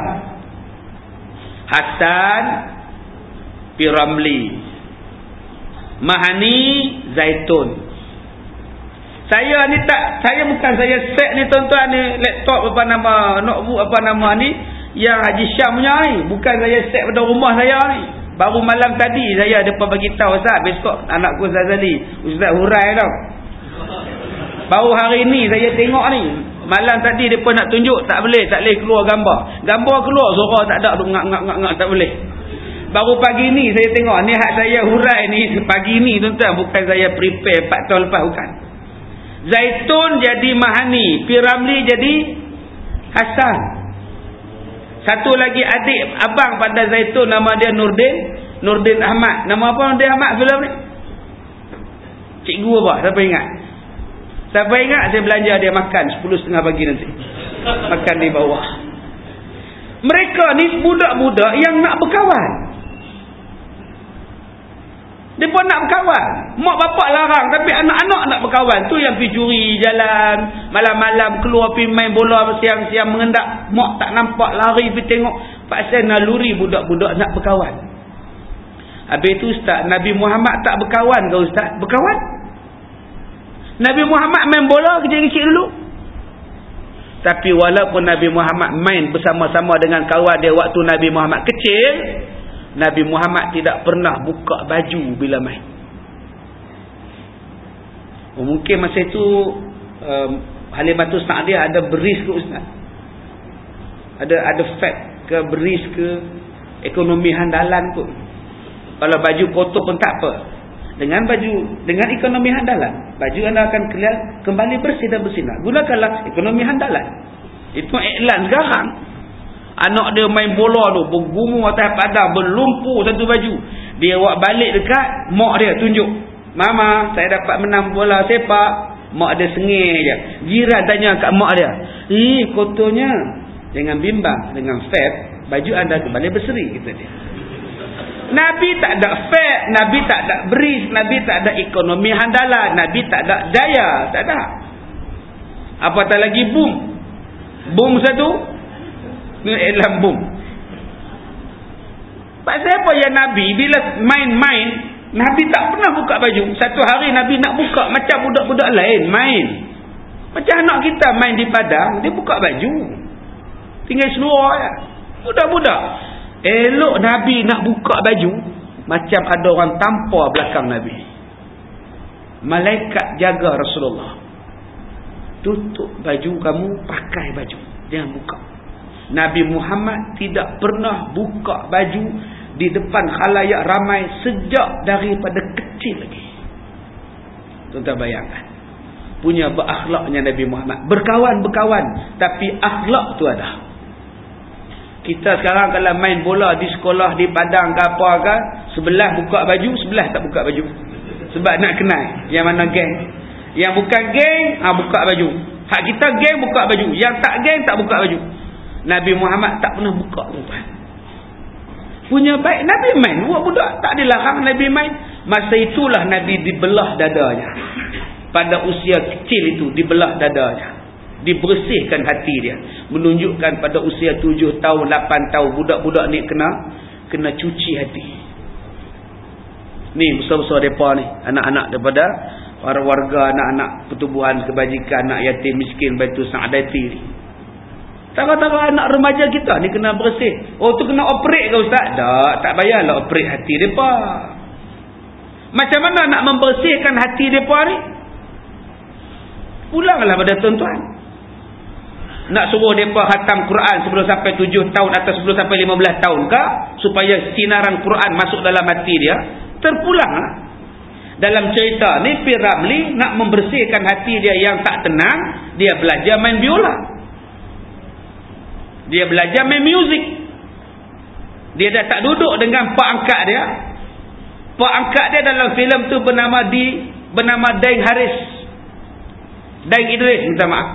Hasan Piramli, Mahani Zaitun. Saya ni tak, saya bukan saya set ni tuan-tuan ni laptop apa nama, notebook apa nama ni yang Haji Syam punya ni. Bukan saya set pada rumah saya ni. Baru malam tadi saya depa bagi tahu Ustaz, besok anakku Zazali, Ustaz Hurai tau. Baru hari ni saya tengok ni. Malam tadi depa nak tunjuk, tak boleh, tak boleh keluar gambar. Gambar keluar suara tak ada, ngak-ngak-ngak tak boleh. Baru pagi ni saya tengok ni hak saya hurai ni pagi ni tuan-tuan, bukan saya prepare empat tahun lepas, bukan. Zaitun jadi Mahani, Piramli jadi Hasan. Satu lagi adik abang pada Zaitun, nama dia Nurdin, Nurdin Ahmad. Nama apa Nurdin Ahmad filem ni? Cikgu apa? Siapa ingat? Siapa ingat? Saya belanja dia makan sepuluh tiga puluh pagi nanti. Makan di bawah. Mereka ni budak-budak yang nak berkawan. Dia pun nak berkawan. Mak bapak larang, tapi anak-anak nak berkawan. Tu yang pergi curi jalan, malam-malam keluar pergi main bola, siang-siang mengendak. Mak tak nampak, lari pergi tengok. Pasal naluri budak-budak nak berkawan. Habis tu Ustaz, Nabi Muhammad tak berkawan ke Ustaz? Berkawan? Nabi Muhammad main bola kecil-kecil dulu. Tapi walaupun Nabi Muhammad main bersama-sama dengan kawan dia waktu Nabi Muhammad kecil, Nabi Muhammad tidak pernah buka baju bila main. Oh, mungkin masa itu um, Halimatus Sa'diyah ada beris ke Ustaz? Ada ada fat ke beris ke ekonomi handalan pun. Kalau baju kotor pun tak apa. Dengan baju, dengan ekonomi handalan, baju anda akan kembali bersih dan bersinar. Gunakanlah ekonomi handalan. Itu iklan sekarang. Anak dia main bola tu, bergumung atas padang, berlumpur satu baju. Dia buat balik dekat mak dia, tunjuk. Mama, saya dapat menang bola sepak. Mak dia sengih je. Jiran tanya kat mak dia, "Ih, kotornya." Jangan bimbang, dengan fat, baju anda kembali berseri, kata dia. Nabi tak ada fat, Nabi tak ada beris, Nabi tak ada ekonomi handalan, Nabi tak ada daya, tak ada. Apatah lagi boom. Boom satu, Naik lambung. Pasal apa yang Nabi bila main-main, Nabi tak pernah buka baju. Satu hari Nabi nak buka macam budak-budak lain main. Macam anak kita main di padang, dia buka baju. Tinggal seluar je. Budak-budak. Elok Nabi nak buka baju, macam ada orang tampar belakang Nabi. Malaikat jaga Rasulullah. Tutup baju kamu, pakai baju. Jangan buka. Nabi Muhammad tidak pernah buka baju di depan khalayak ramai sejak daripada kecil lagi. Tuan-tuan bayangkan. Punya berakhlaknya Nabi Muhammad. Berkawan-berkawan, tapi akhlak tu ada. Kita sekarang kalau main bola di sekolah, di padang ke apa ke, sebelah buka baju, sebelah tak buka baju. Sebab nak kenal yang mana geng. Yang bukan geng, ha, buka baju. Hak kita geng buka baju, yang tak geng tak buka baju. Nabi Muhammad tak pernah buka tuan. Punya baik Nabi main, buat budak tak dilarang Nabi main. Masa itulah Nabi dibelah dadanya. Pada usia kecil itu dibelah dadanya. Dibersihkan hati dia. Menunjukkan pada usia tujuh tahun, lapan tahun budak-budak ni kena kena cuci hati. Ni besar-besar depa ni, anak-anak daripada para warga, anak-anak pertubuhan kebajikan, anak yatim miskin Baitul Saadati ni. Tara-tara anak remaja kita ni kena bersih. Oh tu kena operate ke ustaz? Tak, tak payahlah operate hati depa. Macam mana nak membersihkan hati depa ni? Pulanglah pada tuan-tuan. Nak suruh mereka khatam Quran sebelum sampai tujuh tahun atau sebelum sampai lima belas tahun ke, supaya sinaran Quran masuk dalam hati dia, terpulanglah. Dalam cerita ni P. Ramlee nak membersihkan hati dia yang tak tenang, dia belajar main biola. Dia belajar main muzik. Dia dah tak duduk dengan pak angkat dia. Pak angkat dia dalam filem tu bernama di bernama Daeng Haris. Daeng Idris, minta maaf.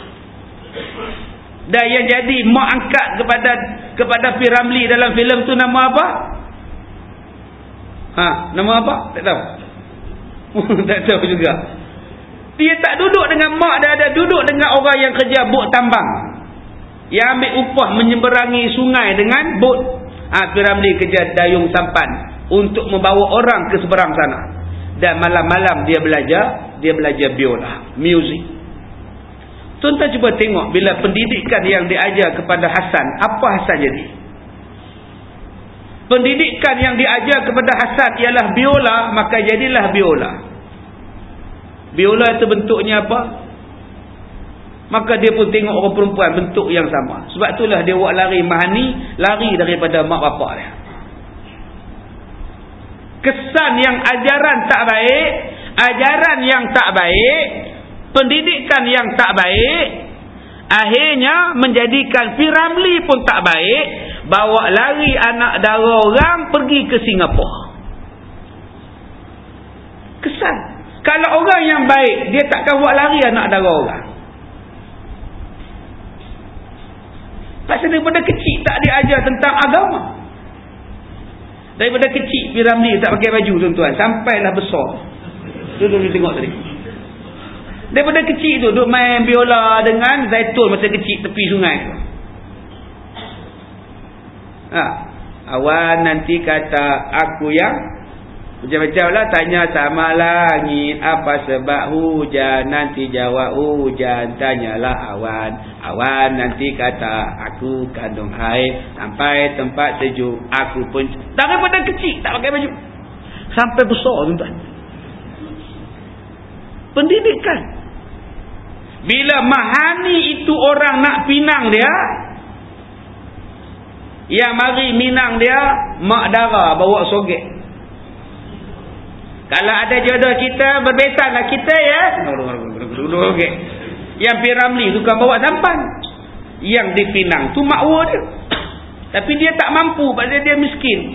Dan yang jadi mak angkat kepada kepada P. Ramlee dalam filem tu nama apa? Ha, nama apa? Tak tahu. Tak tahu juga. Dia tak duduk dengan mak dia, ada duduk dengan orang yang kerja bot tambang. Yang ambil upah menyeberangi sungai dengan bot. Ha, P. Ramlee kerja dayung sampan untuk membawa orang ke seberang sana. Dan malam-malam dia belajar, dia belajar biola, muzik. Tuan-tuan cuba tengok bila pendidikan yang diajar kepada Hasan, apa Hasan jadi? Pendidikan yang diajar kepada Hasan ialah biola, maka jadilah biola. Biola itu bentuknya apa? Maka dia pun tengok orang perempuan bentuk yang sama. Sebab itulah dia buat lari mahani, lari daripada mak bapak dia. Kesan yang ajaran tak baik, ajaran yang tak baik, pendidikan yang tak baik, akhirnya menjadikan P. Ramlee pun tak baik, bawa lari anak dara orang pergi ke Singapura. Kesan. Kalau orang yang baik, dia takkan buat lari anak dara orang. Pasal daripada kecil tak diajar tentang agama. Daripada kecil P. Ramlee tak pakai baju tuan-tuan, sampailah besar. Tuan-tuan tengok tadi. Daripada kecil tu duk main biola dengan Zaitun masa kecil tepi sungai. Ha, awan nanti kata aku yang macam-macam lah, tanya sama langit apa sebab hujan, nanti jawab hujan, tanyalah awan, awan nanti kata aku kandung air, sampai tempat sejuk aku pun. Daripada kecil tak pakai baju sampai besar tuan-tuan. Pendidikan. Bila mahani itu orang nak pinang dia, yang mari minang dia mak dara bawa sogek. Kalau ada jodoh kita, berbesanlah kita ya. Okay. Yang P. Ramlee tu kan bawa sampan. Yang dipinang tu makwa dia. Tapi dia tak mampu, pasal dia miskin.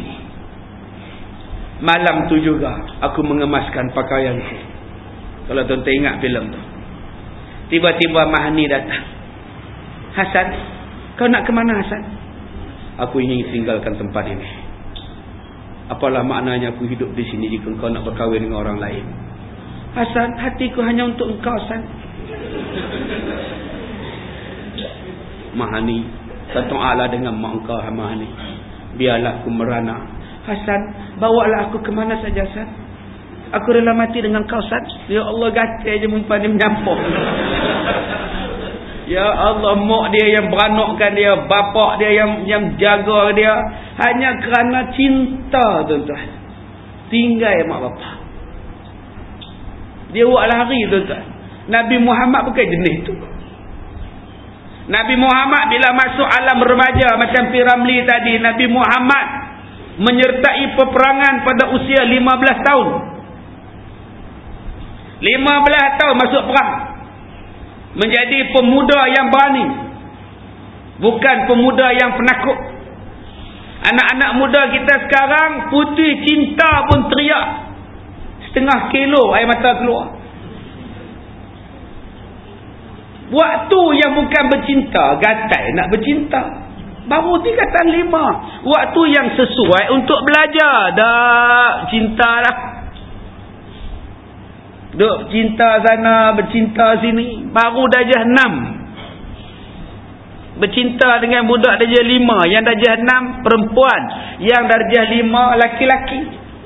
Malam tu juga aku mengemaskan pakaianku. Kalau tuan-tuan ingat filem tu. Tiba-tiba mahani datang. Hasan, kau nak ke mana Hasan? Aku ingin tinggalkan tempat ini. Apalah maknanya aku hidup di sini jika engkau nak berkahwin dengan orang lain? Hasan, hatiku hanya untuk engkau Hasan. Mahani Berdoalah dengan mak engkau Hamah ni. Biarlah aku merana. Hasan, bawalah aku ke mana saja Hasan. Aku rela mati dengan kau Hasan. Ya Allah, gatal je mumpan dia menyampuk. Ya Allah, mak dia yang beranakkan dia, bapak dia yang yang jaga dia, hanya kerana cinta tuan-tuan. Tinggal mak bapak. Dia buat lari tuan-tuan. Nabi Muhammad bukan jenis tu. Nabi Muhammad bila masuk alam remaja macam Piramli tadi, Nabi Muhammad menyertai peperangan pada usia lima belas tahun. lima belas tahun masuk perang. Menjadi pemuda yang berani. Bukan pemuda yang penakut. Anak-anak muda kita sekarang putih cinta pun teriak. Setengah kilo air mata keluar. Waktu yang bukan bercinta, gatal nak bercinta. Baru tingkatan lima. Waktu yang sesuai untuk belajar. Dah cinta lah. Duk cinta sana, bercinta sini. Baru darjah enam. Bercinta dengan budak darjah lima. Yang darjah enam perempuan. Yang darjah lima laki-laki.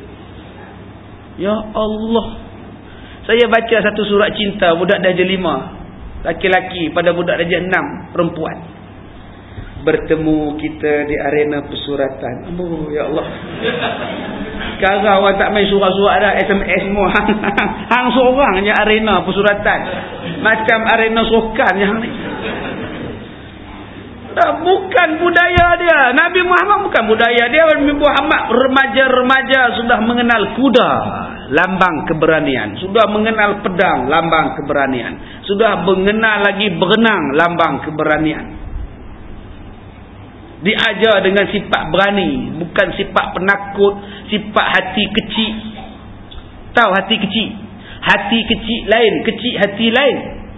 Ya Allah. Saya baca satu surat cinta budak darjah lima. Laki-laki pada budak darjah enam perempuan. Bertemu kita di arena persuratan. Oh ya Allah. Sekarang orang tak main surat-surat dah, S M S semua. Hang, hang seorang je arena persuratan. Macam arena sokan yang ni. Tak, bukan budaya dia. Nabi Muhammad bukan budaya dia. Nabi Muhammad remaja-remaja sudah mengenal kuda, lambang keberanian. Sudah mengenal pedang, lambang keberanian. Sudah mengenal lagi berenang, lambang keberanian. Diajar dengan sifat berani, bukan sifat penakut, sifat hati kecil. Tahu hati kecil? Hati kecil lain, kecil hati lain.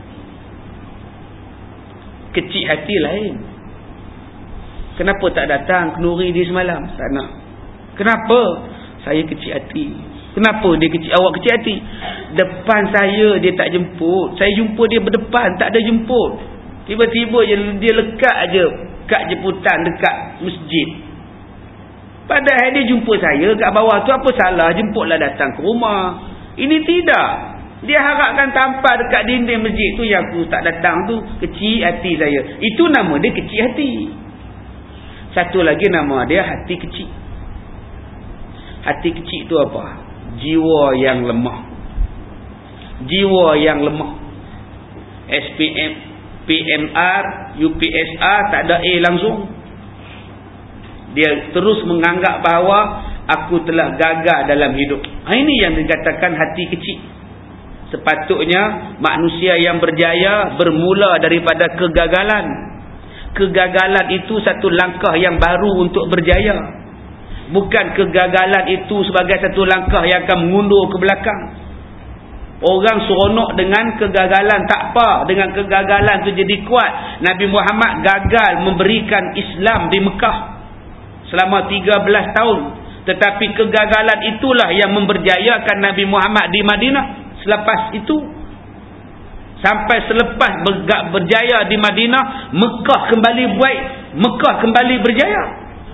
Kecil hati lain. Kenapa tak datang kenduri dia semalam? Tak nak. Kenapa? Saya kecil hati. Kenapa dia kecil? Awak kecil hati? Depan saya dia tak jemput. Saya jumpa dia berdepan, tak ada jemput. Tiba-tiba je dia lekat aja kad jemputan dekat masjid. Padahal dia jumpa saya kat bawah tu, apa salah jemputlah datang ke rumah. Ini tidak. Dia harapkan tampar dekat dinding masjid tu, yang aku tak datang tu kecil hati saya. Itu nama dia kecil hati. Satu lagi nama dia hati kecil. Hati kecil tu apa? Jiwa yang lemah. Jiwa yang lemah. S P M, P M R, U P S R tak ada A langsung. Dia terus menganggap bahawa aku telah gagal dalam hidup. Ini yang dikatakan hati kecil. Sepatutnya manusia yang berjaya bermula daripada kegagalan. Kegagalan itu satu langkah yang baru untuk berjaya. Bukan kegagalan itu sebagai satu langkah yang akan mengundur ke belakang. Orang seronok dengan kegagalan, tak apa. Dengan kegagalan tu jadi kuat. Nabi Muhammad gagal memberikan Islam di Mekah selama tiga belas tahun. Tetapi kegagalan itulah yang memberjayakan Nabi Muhammad di Madinah. Selepas itu, sampai selepas berjaya di Madinah, Mekah kembali baik, Mekah kembali berjaya.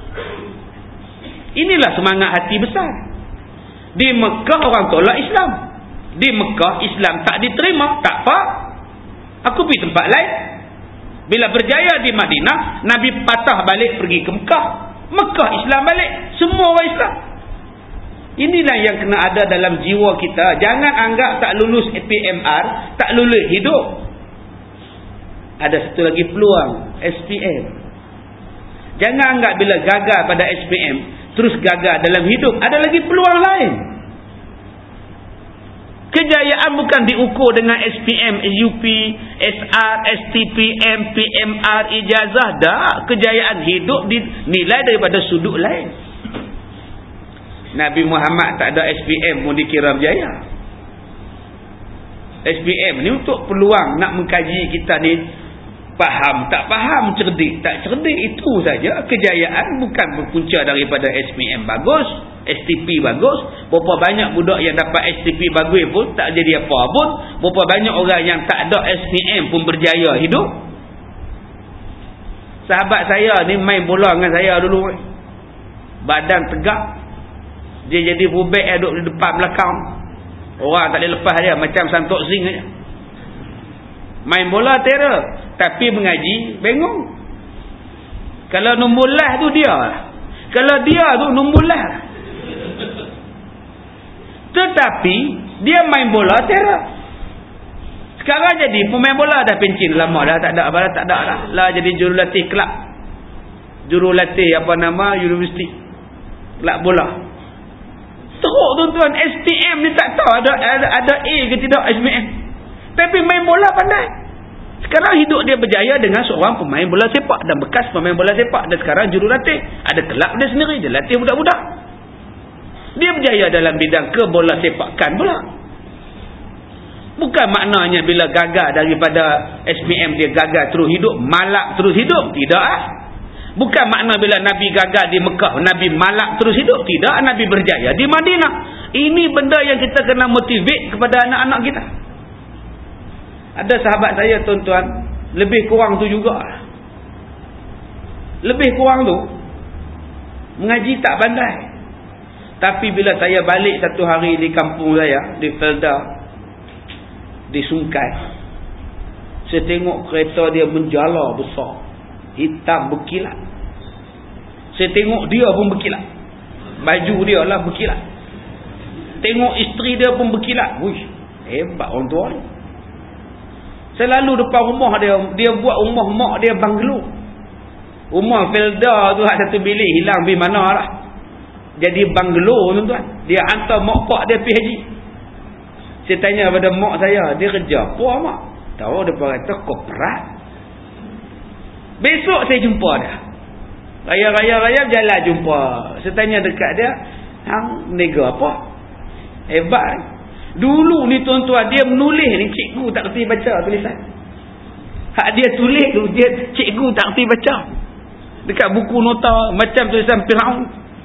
Inilah semangat hati besar. Di Mekah orang tolak Islam. Di Mekah Islam tak diterima, tak apa, aku pergi tempat lain. Bila berjaya di Madinah, Nabi patah balik pergi ke Mekah. Mekah Islam balik, semua orang Islam. Inilah yang kena ada dalam jiwa kita. Jangan anggap tak lulus P M R, tak lulus hidup. Ada satu lagi peluang, S P M. Jangan anggap bila gagal pada S P M terus gagal dalam hidup. Ada lagi peluang lain. Kejayaan bukan diukur dengan S P M, U P, S R, S T P M, P M R, ijazah. Dah, kejayaan hidup dinilai daripada sudut lain. Nabi Muhammad tak ada S P M pun dikira berjaya. S P M ni untuk peluang nak mengkaji kita ni faham tak faham, cerdik tak cerdik, itu saja. Kejayaan bukan berpunca daripada S P M bagus, S T P bagus. Berapa banyak budak yang dapat S T P bagus pun tak jadi apa pun. Berapa banyak orang yang tak ada S P M pun berjaya hidup. sahabat saya ni main bola dengan saya dulu. Badan tegak. Dia jadi fullback, duduk di depan belakang. Orang tak boleh lepas dia, macam santok zing aja. Main bola terror, tapi mengaji bengong. Kalau nombor lah tu dia. Kalau dia tu nombor lah. Tetapi dia main bola terror. Sekarang jadi pemain bola dah pencin lama dah, tak ada apa dah, tak ada dah. Lah jadi jurulatih kelab. Jurulatih apa nama universiti. Kelab bola. Teruk tuan-tuan, S P M ni tak tahu ada ada, ada A ke tidak S P M. Tapi main bola pandai. Sekarang hidup dia berjaya dengan seorang pemain bola sepak dan bekas pemain bola sepak, dan sekarang jurulatih. Ada kelab dia sendiri, dia latih budak-budak. Dia berjaya dalam bidang kebola sepakan pula. Bukan maknanya bila gagal daripada S P M dia gagal terus hidup, malak terus hidup. Tidak ah. Bukan makna bila Nabi gagal di Mekah, Nabi malak terus hidup. Tidak, Nabi berjaya di Madinah. Ini benda yang kita kena motivate kepada anak-anak kita. Ada sahabat saya tuan-tuan, lebih kurang tu juga. Lebih kurang tu mengaji tak pandai. Tapi bila saya balik satu hari di kampung saya, di Felda, di Sungkai, saya tengok kereta dia menjala besar, hitam berkilat. Saya tengok dia pun berkilat, baju dia lah berkilat. Tengok isteri dia pun berkilat. Wuih, hebat orang tua ni. Saya lalu depan rumah dia, dia buat rumah mak dia banglo. Rumah Felda tu hak satu bilik, hilang pergi mana lah, jadi banglo tuan-tuan. Dia hantar mak pak dia pergi haji. Saya tanya pada mak saya, dia kerja apa mak? Tahu dia kata korporat. Besok saya jumpa dia, raya-raya-raya berjalan jumpa. Saya tanya dekat dia, hang nega apa? Hebat. Dulu ni tuan-tuan, dia menulis ni, cikgu tak kerti baca tulisan. Hak dia tulis tu, dia cikgu tak kerti baca. Dekat buku nota macam tulisan Firaun.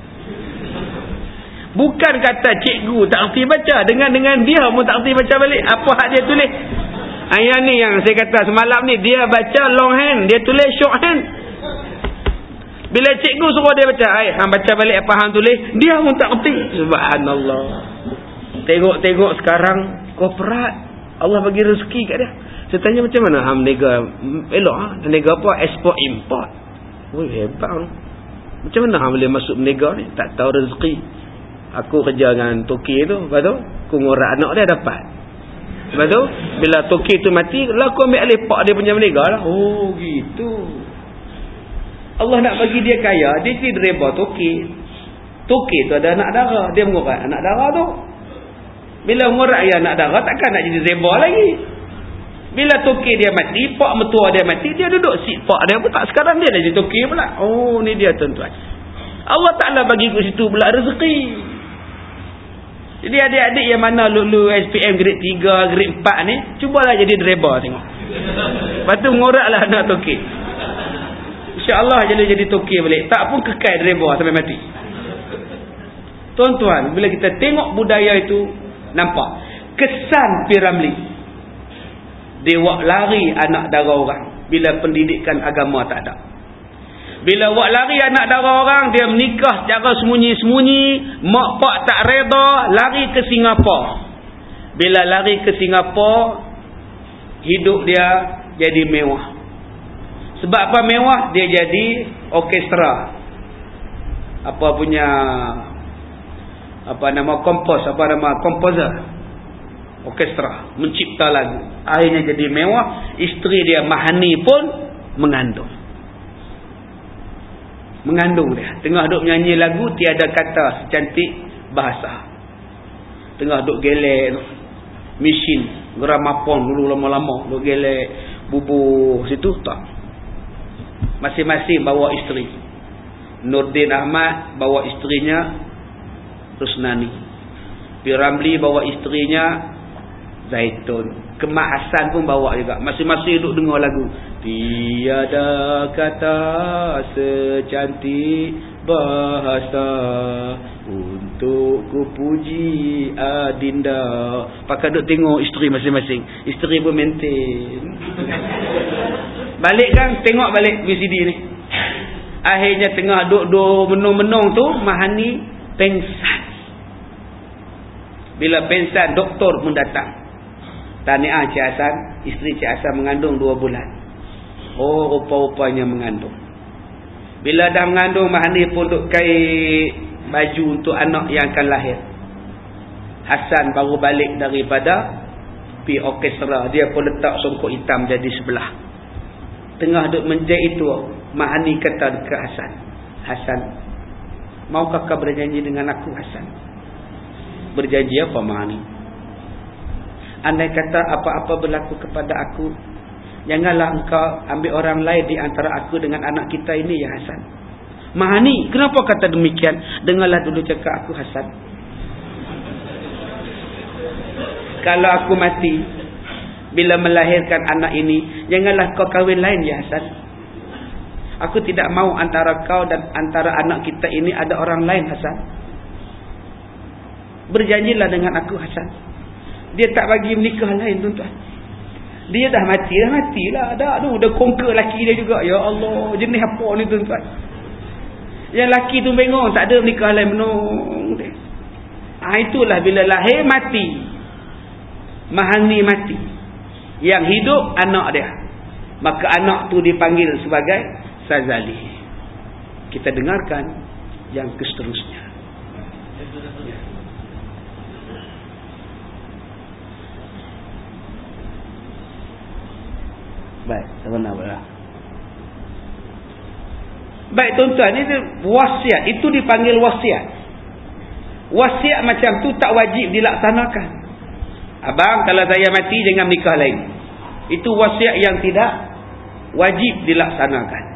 Bukan kata cikgu tak kerti baca, dengan dengan dia pun tak kerti baca balik apa hak dia tulis. Ayat ni yang saya kata semalam ni, dia baca long hand, dia tulis short hand. Bila cikgu suruh dia baca, ai hang baca balik apa hang tulis, dia pun tak kerti. Subhanallah. Tengok-tengok sekarang korporat, Allah bagi rezeki kat dia. Saya tanya macam mana hang nega elok ha? Nega apa? Export import. Oi hebat. Macam mana hang boleh masuk menega ni? Tak tahu rezeki. Aku kerja dengan toki tu, lepas tu aku ngorak anak dia dapat. Lepas tu bila toki tu mati, lah aku ambil alih pak dia punya menega lah. Oh gitu. Allah nak bagi dia kaya, dia jadi driver toki. Toki tu ada anak dara, dia mengorak anak dara tu. Bila mengorak ya anak dara, takkan nak jadi driver lagi. Bila toki dia mati, pak mertua dia mati, dia duduk sit pak dia pun tak, sekarang dia dah jadi toki pula. Oh ni dia tuan-tuan. Allah Ta'ala bagi ke situ pula rezeki. Jadi adik-adik yang mana lulu S P M grade tiga, grade empat ni, cubalah jadi driver tengok. Lepas tu mengoraklah anak toki. InsyaAllah jadi jadi toki balik. Tak pun kekal driver sampai mati. Tuan-tuan, bila kita tengok budaya itu, nampak kesan P. Ramlee. Dia wak lari anak dara orang bila pendidikan agama tak ada. Bila wak lari anak dara orang, dia menikah secara sembunyi-sembunyi, mak pak tak reda, lari ke Singapura. Bila lari ke Singapura, hidup dia jadi mewah. Sebab apa mewah? Dia jadi orkestra. Apa punya apa nama kompos, apa nama komposer. Orkestra, mencipta lagu. Akhirnya jadi mewah. Isteri dia Mahani pun mengandung. Mengandung dia. Tengah duk menyanyi lagu, tiada kata secantik bahasa. Tengah duk gelek mesin gramafon dulu lama-lama, duk gelek bubuh situ tak. Masing-masing bawa isteri. Nurdin Ahmad bawa isterinya Rusnani. P. Ramlee bawa isterinya Zaitun. Kemak Hassan pun bawa juga. Masing-masing duk dengar lagu. Tiada kata secantik bahasa untuk ku puji adinda. Pakai duk tengok isteri masing-masing. Isteri pun maintain. Balik kan, tengok balik V C D ni. Akhirnya tengah duduk menung-menung tu, Mahani pengsan. Bila pengsan, doktor pun datang. Tahniah Cik Hasan, isteri Cik Hasan mengandung dua bulan. Oh, rupa-rupanya mengandung. Bila dah mengandung, Mahani pun duk kait baju untuk anak yang akan lahir. Hasan baru balik daripada pi orkestra. Dia pun letak songkok hitam jadi sebelah. Tengah duk menjahit itu, Mahani kata dekat Hasan, Hasan, maukah kau berjanji dengan aku, Hasan? Berjanji apa, Mahani? Andai kata apa-apa berlaku kepada aku, janganlah engkau ambil orang lain di antara aku dengan anak kita ini, ya Hasan. Mahani, kenapa kata demikian? Dengarlah dulu cakap aku, Hasan. Kalau aku mati bila melahirkan anak ini, janganlah kau kahwin lain, ya Hasan. Aku tidak mau antara kau dan antara anak kita ini ada orang lain, Hasan. Berjanjilah dengan aku, Hasan. Dia tak bagi menikah lain, tuan-tuan. Dia dah mati, dah matilah. Dah, aduh, dah conquer laki dia juga. Ya Allah, jenis apa ni, tuan-tuan? Yang laki tu bengong, tak ada menikah lain, menung. Ah, itulah bila lahir, mati. Mahani mati. Yang hidup anak dia. Maka anak tu dipanggil sebagai Sazali. Kita dengarkan yang seterusnya. Ya. Baik, sebenarnya lah. Baik tuan-tuan, ini wasiat. Itu dipanggil wasiat. Wasiat macam tu tak wajib dilaksanakan. Abang, kalau saya mati jangan menikah lain. Itu wasiat yang tidak wajib dilaksanakan.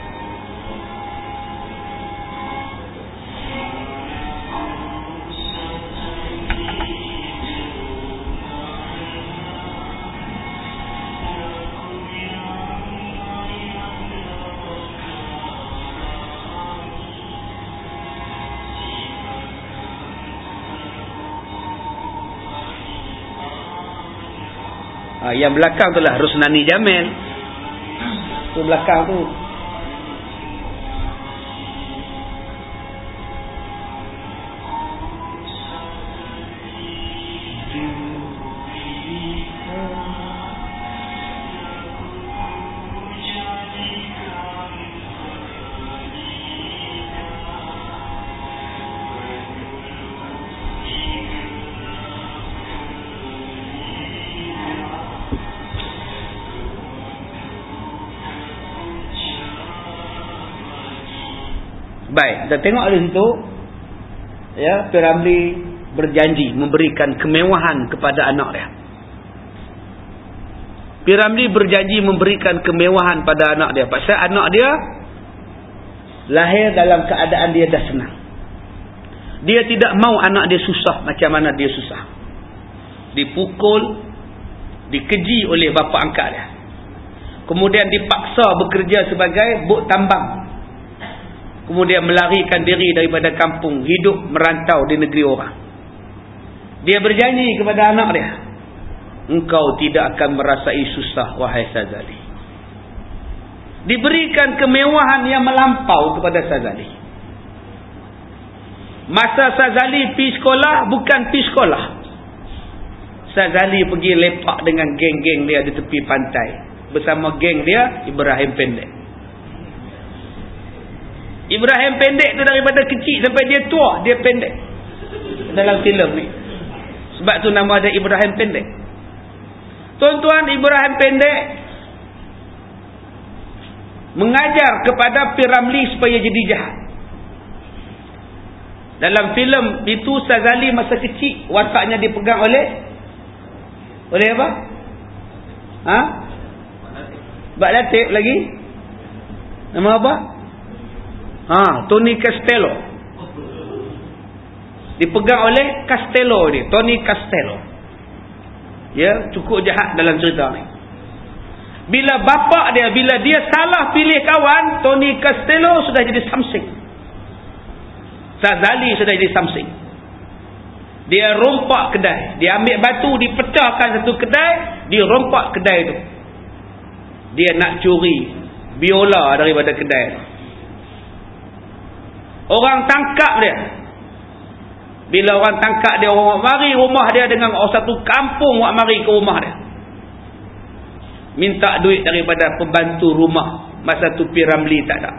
Ha, yang belakang tu lah Rusnani Jamil. Tu belakang tu. Baik, kita tengok di situ, ya, P. Ramlee berjanji memberikan kemewahan kepada anak dia. P. Ramlee berjanji memberikan kemewahan pada anak dia. Pasal anak dia lahir dalam keadaan dia dah senang. Dia tidak mau anak dia susah macam mana dia susah. Dipukul, dikeji oleh bapa angkat dia. Kemudian dipaksa bekerja sebagai buk tambang. Kemudian melarikan diri daripada kampung, hidup merantau di negeri orang. Dia berjanji kepada anak dia, engkau tidak akan merasai susah, wahai Sazali. Diberikan kemewahan yang melampau kepada Sazali. Masa Sazali pergi sekolah, bukan pergi sekolah. Sazali pergi lepak dengan geng-geng dia di tepi pantai. Bersama geng dia, Ibrahim Pendek. Ibrahim Pendek tu daripada kecil sampai dia tua, dia pendek. Dalam filem ni. Sebab tu nama dia Ibrahim Pendek. Tuan-tuan, Ibrahim Pendek mengajar kepada P. Ramlee supaya jadi jahat. Dalam filem itu Sazali masa kecil, wataknya dipegang oleh oleh apa? Ha? Bak Latif lagi? Nama apa? Ha, Tony Castello. Dipegang oleh Castello ni, Tony Castello. Ya, cukup jahat dalam cerita ni. Bila bapa dia, bila dia salah pilih kawan, Tony Castello sudah jadi something. Sazali sudah jadi something. Dia rompak kedai. Dia ambil batu, dipecahkan satu kedai, dia rompak kedai tu. Dia nak curi biola daripada kedai tu. Orang tangkap dia. Bila orang tangkap dia, orang mari rumah dia dengan orang satu kampung orang mari ke rumah dia. Minta duit daripada pembantu rumah. Masa tu P. Ramlee tak ada.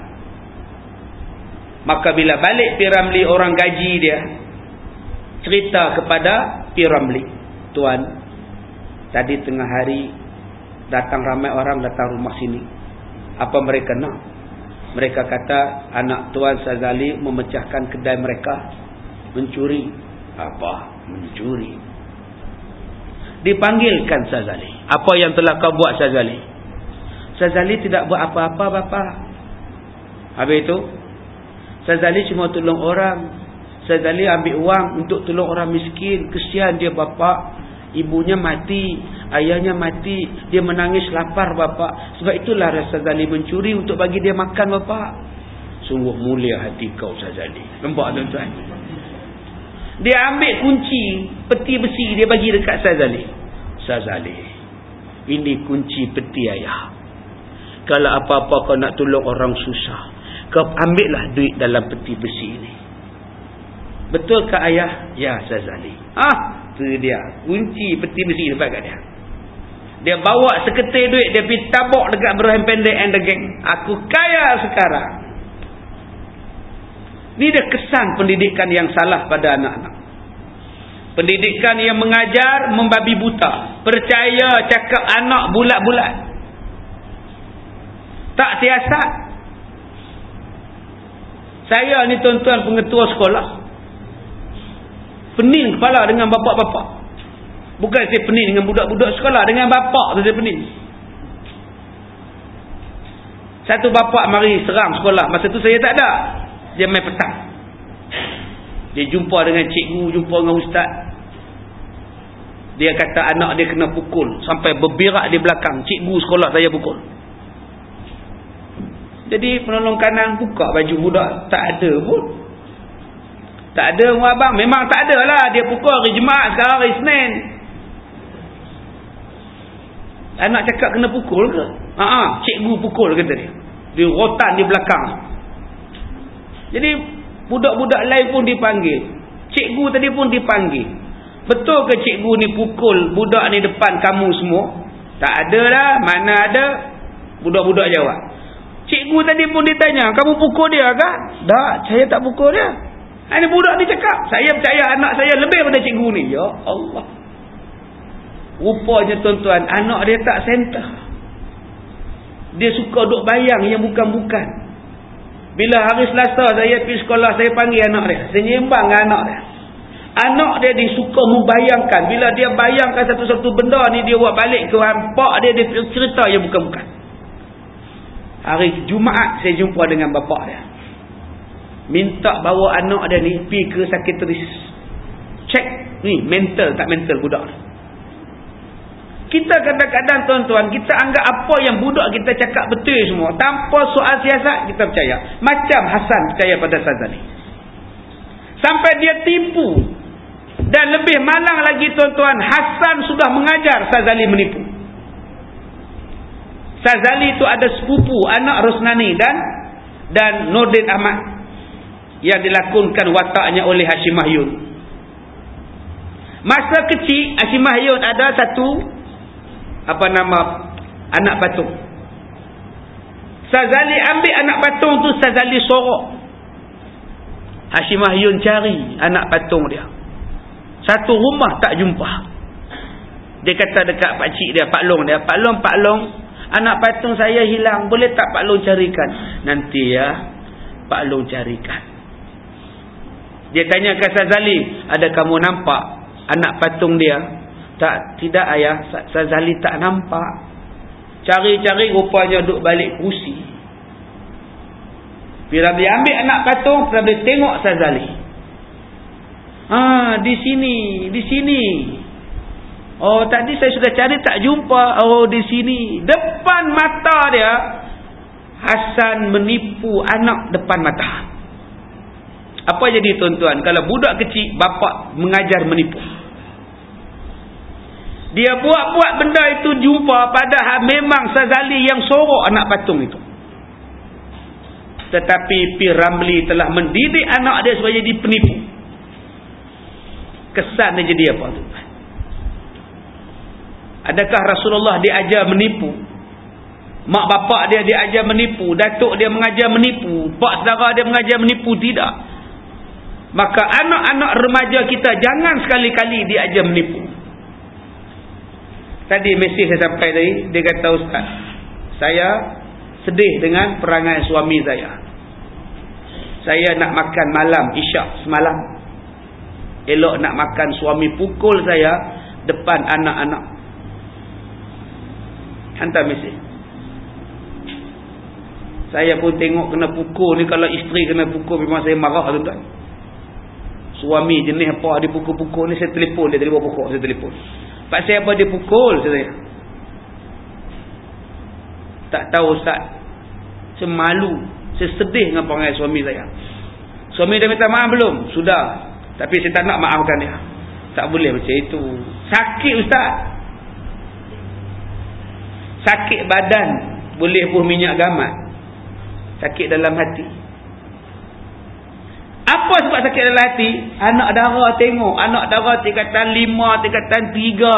Maka bila balik P. Ramlee, orang gaji dia, cerita kepada P. Ramlee, tuan, tadi tengah hari datang ramai orang datang rumah sini. Apa mereka nak? Mereka kata anak Tuan Sazali memecahkan kedai mereka, mencuri. Apa? Mencuri. Dipanggilkan Sazali. Apa yang telah kau buat, Sazali? Sazali tidak buat apa-apa, bapa. Habis itu Sazali cuma tolong orang. Sazali ambil wang untuk tolong orang miskin. Kesian dia, bapa. Ibunya mati, ayahnya mati, dia menangis lapar, bapa. Sebab itulah Sazali mencuri untuk bagi dia makan, bapa. Sungguh mulia hati kau, Sazali. Nampak tuan-tuan? Dia ambil kunci peti besi, dia bagi dekat Sazali. Sazali, ini kunci peti ayah. Kalau apa-apa kau nak tolong orang susah, kau ambillah duit dalam peti besi ini. Betulkah ayah? Ya, Sazali. Ah, tu dia. Kunci peti besi dekat kat dia. Dia bawa seketir duit, dia pergi tabuk dekat Ibrahim Pendek and the gang. Aku kaya sekarang. Ni dia kesan pendidikan yang salah pada anak-anak. Pendidikan yang mengajar membabi buta. Percaya cakap anak bulat-bulat. Tak siasat. Saya ni tuan-tuan pengetua sekolah, pening kepala dengan bapak-bapak. Bukan saya pening dengan budak-budak sekolah, dengan bapak tu saya pening. Satu bapak mari serang sekolah. Masa tu saya tak ada. Dia main petang. Dia jumpa dengan cikgu, jumpa dengan ustaz. Dia kata anak dia kena pukul. Sampai berberak di belakang. Cikgu sekolah saya pukul. Jadi penolong kanan buka baju budak. Tak ada pun. Tak ada, abang. Memang tak ada lah. Dia pukul hari Jumaat, sekarang hari Isnin. Anak cakap kena pukul ke? Haa, cikgu pukul kata dia. Dia rotan di belakang. Jadi budak-budak lain pun dipanggil. Cikgu tadi pun dipanggil. Betul ke cikgu ni pukul budak ni depan kamu semua? Tak ada lah. Mana ada? Budak-budak jawab. Cikgu tadi pun ditanya, kamu pukul dia ke? Tak, saya tak pukul dia. Ini budak ni cakap, saya percaya anak saya lebih pada cikgu ni. Ya Allah. Rupanya tuan-tuan, anak dia tak center. Dia suka duk bayang yang bukan-bukan. Bila hari Selasa saya pergi sekolah, saya panggil anak dia. Saya nyembang dengan anak dia. Anak dia disuka membayangkan. Bila dia bayangkan satu-satu benda ni, dia buat balik ke hampak dia, dia cerita yang bukan-bukan. Hari Jumaat saya jumpa dengan bapak dia. Minta bawa anak dia ni pergi ke psikiatris. Cek ni mental tak mental budak ni. Kita kadang-kadang tuan-tuan, kita anggap apa yang budak kita cakap betul semua. Tanpa soal siasat, kita percaya. Macam Hasan percaya pada Sazali. Sampai dia tipu. Dan lebih malang lagi tuan-tuan, Hasan sudah mengajar Sazali menipu. Sazali itu ada sepupu, anak Rosnani dan dan Nordin Ahmad. Yang dilakonkan wataknya oleh Hashim Mahyun. Masa kecil, Hashim Mahyun ada satu apa nama anak patung. Sazali ambil anak patung tu, Sazali sorok. Hashim Mahyun cari anak patung dia. Satu rumah tak jumpa. Dia kata dekat pak cik dia, Pak Long dia, Pak Long, Pak Long, anak patung saya hilang, boleh tak Pak Long carikan? Nanti ya, Pak Long carikan. Dia tanya ke Sazali, ada kamu nampak anak patung dia? Tak, tidak ayah, Sazali tak nampak. Cari-cari rupanya duduk balik kursi. Bila dia ambil anak patung, dia tengok Sazali. Ah, di sini, di sini. Oh, tadi saya sudah cari tak jumpa. Oh, di sini. Depan mata dia, Hasan menipu anak depan mata. Apa jadi tuan-tuan? Kalau budak kecil, bapak mengajar menipu. Dia buat-buat benda itu jumpa, padahal memang Sazali yang sorok anak patung itu. Tetapi P. Ramlee telah mendidik anak dia supaya jadi penipu. Kesan dia jadi apa tu? Adakah Rasulullah diajar menipu? Mak bapak dia diajar menipu, datuk dia mengajar menipu, pak saudara dia mengajar menipu? Tidak. Maka anak-anak remaja kita jangan sekali-kali diajar menipu. Tadi mesej saya sampai tadi, dia kata, Ustaz, saya sedih dengan perangai suami saya. Saya nak makan malam isyak semalam, elok nak makan, suami pukul saya depan anak-anak. Hantar mesej. Saya pun tengok kena pukul ni. Kalau isteri kena pukul memang saya marah, tuan-tuan. Suami jenis apa dia pukul-pukul ni, saya telefon dia dari bawah pokok, saya telefon. Pak saya apa dia pukul saya? Tak tahu Ustaz. Saya malu, saya sedih dengan perangai suami saya. Suami dah minta maaf belum? Sudah. Tapi saya tak nak maafkan dia. Tak boleh macam itu. Sakit Ustaz. Sakit badan boleh buh minyak gamat. Sakit dalam hati. Apa sebab sakit dalam hati? Anak dara tengok. Anak dara tingkatan lima, tingkatan tiga.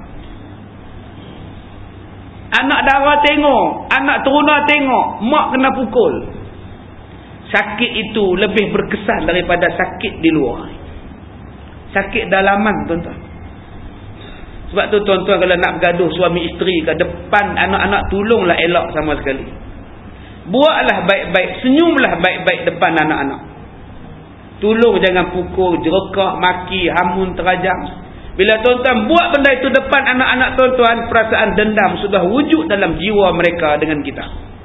Anak dara tengok. Anak teruna tengok. Mak kena pukul. Sakit itu lebih berkesan daripada sakit di luar. Sakit dalaman, tuan-tuan. Sebab tu tuan-tuan kalau nak bergaduh suami isteri ke depan anak-anak, tolonglah elak sama sekali. Buatlah baik-baik, senyumlah baik-baik depan anak-anak. Tolong jangan pukul, jerekah, maki, hamun, terajang. Bila tuan-tuan buat benda itu depan anak-anak tuan-tuan, perasaan dendam sudah wujud dalam jiwa mereka dengan kita.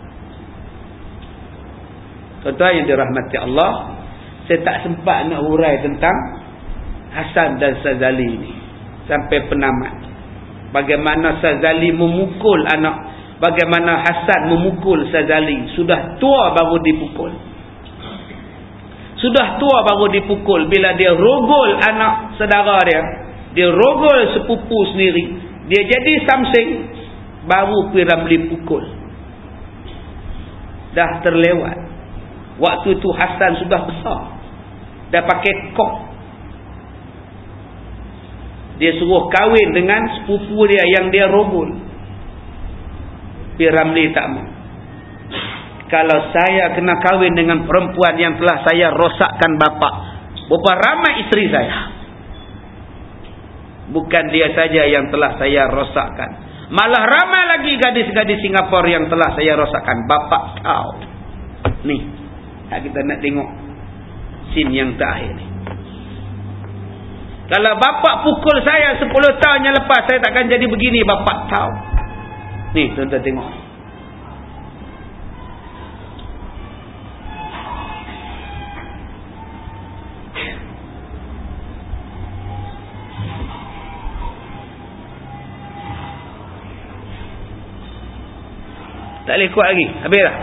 Tuan-tuan yang dirahmati Allah, saya tak sempat nak hurai tentang Hasan dan Sazali ini sampai penamat. Bagaimana Sazali memukul anak, bagaimana Hasan memukul Sazali. Sudah tua baru dipukul. Sudah tua baru dipukul. Bila dia rogol anak saudara dia, dia rogol sepupu sendiri, dia jadi samsing, baru P. Ramlee pukul. Dah terlewat. Waktu itu Hasan sudah besar, dah pakai kok. Dia suruh kahwin dengan sepupu dia yang dia rogol. P. Ramlee tak mau. Kalau saya kena kahwin dengan perempuan yang telah saya rosakkan bapa, berapa ramai isteri saya. Bukan dia saja yang telah saya rosakkan, malah ramai lagi gadis-gadis Singapura yang telah saya rosakkan. Bapa kau. Ni, kita nak tengok scene yang terakhir ni. Kalau bapa pukul saya sepuluh tahun yang lepas, saya takkan jadi begini, bapa kau. Ni, tuan-tuan tengok. Tak boleh kuat lagi. Habis dah.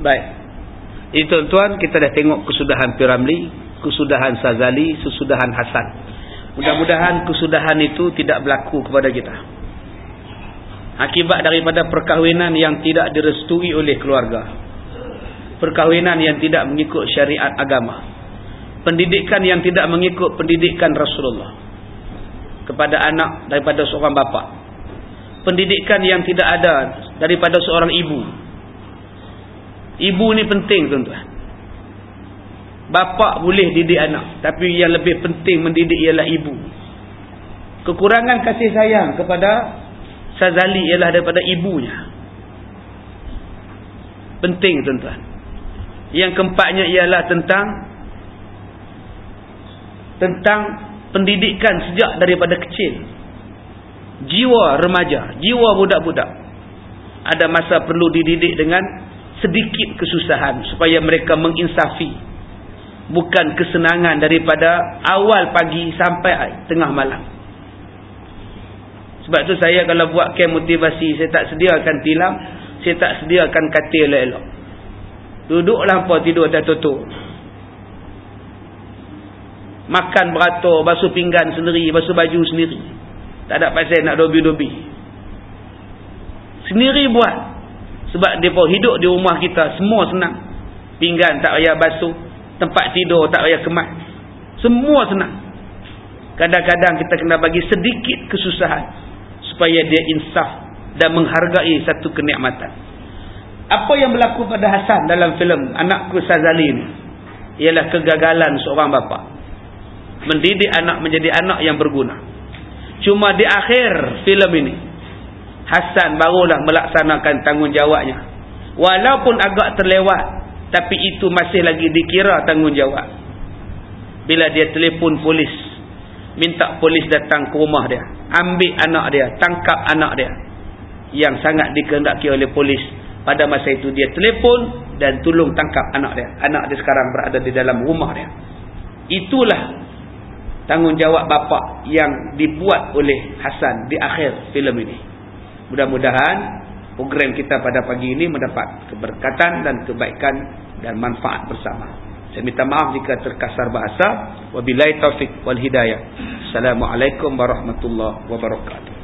Baik. Jadi tuan-tuan, kita dah tengok kesudahan P. Ramlee, kesudahan Sazali, kesudahan Hasan. Mudah-mudahan kesudahan itu tidak berlaku kepada kita. Akibat daripada perkahwinan yang tidak direstui oleh keluarga. Perkahwinan yang tidak mengikut syariat agama. Pendidikan yang tidak mengikut pendidikan Rasulullah kepada anak daripada seorang bapa. Pendidikan yang tidak ada daripada seorang ibu. Ibu ni penting tuan-tuan. Bapa boleh didik anak, tapi yang lebih penting mendidik ialah ibu. Kekurangan kasih sayang kepada Sazali ialah daripada ibunya. Penting tuan-tuan. Yang keempatnya ialah tentang tentang pendidikan sejak daripada kecil. Jiwa remaja, jiwa budak-budak. Ada masa perlu dididik dengan sedikit kesusahan supaya mereka menginsafi. Bukan kesenangan daripada awal pagi sampai tengah malam. Sebab tu saya kalau buat camp motivasi, saya tak sediakan tilam, saya tak sediakan katil elok-elok. Duduklah hampa tidur atas tutup. Makan beratur, basuh pinggan sendiri, basuh baju sendiri. Tak ada pasal nak dobi-dobi. Sendiri buat. Sebab mereka hidup di rumah kita, semua senang. Pinggan tak payah basuh, tempat tidur tak payah kemas. Semua senang. Kadang-kadang kita kena bagi sedikit kesusahan supaya dia insaf dan menghargai satu kenikmatan. Apa yang berlaku pada Hasan dalam filem Anakku Sazali ini ialah kegagalan seorang bapa mendidik anak menjadi anak yang berguna. Cuma di akhir filem ini Hasan barulah melaksanakan tanggungjawabnya. Walaupun agak terlewat, tapi itu masih lagi dikira tanggungjawab. Bila dia telefon polis, minta polis datang ke rumah dia, ambil anak dia, tangkap anak dia, yang sangat dikehendaki oleh polis. Pada masa itu dia telefon dan tolong tangkap anak dia. Anak dia sekarang berada di dalam rumah dia. Itulah tanggungjawab bapa yang dibuat oleh Hasan di akhir filem ini. Mudah-mudahan program kita pada pagi ini mendapat keberkatan dan kebaikan dan manfaat bersama. Saya minta maaf jika terkasar bahasa. Wabillahi taufik wal hidayah. Assalamualaikum warahmatullahi wabarakatuh.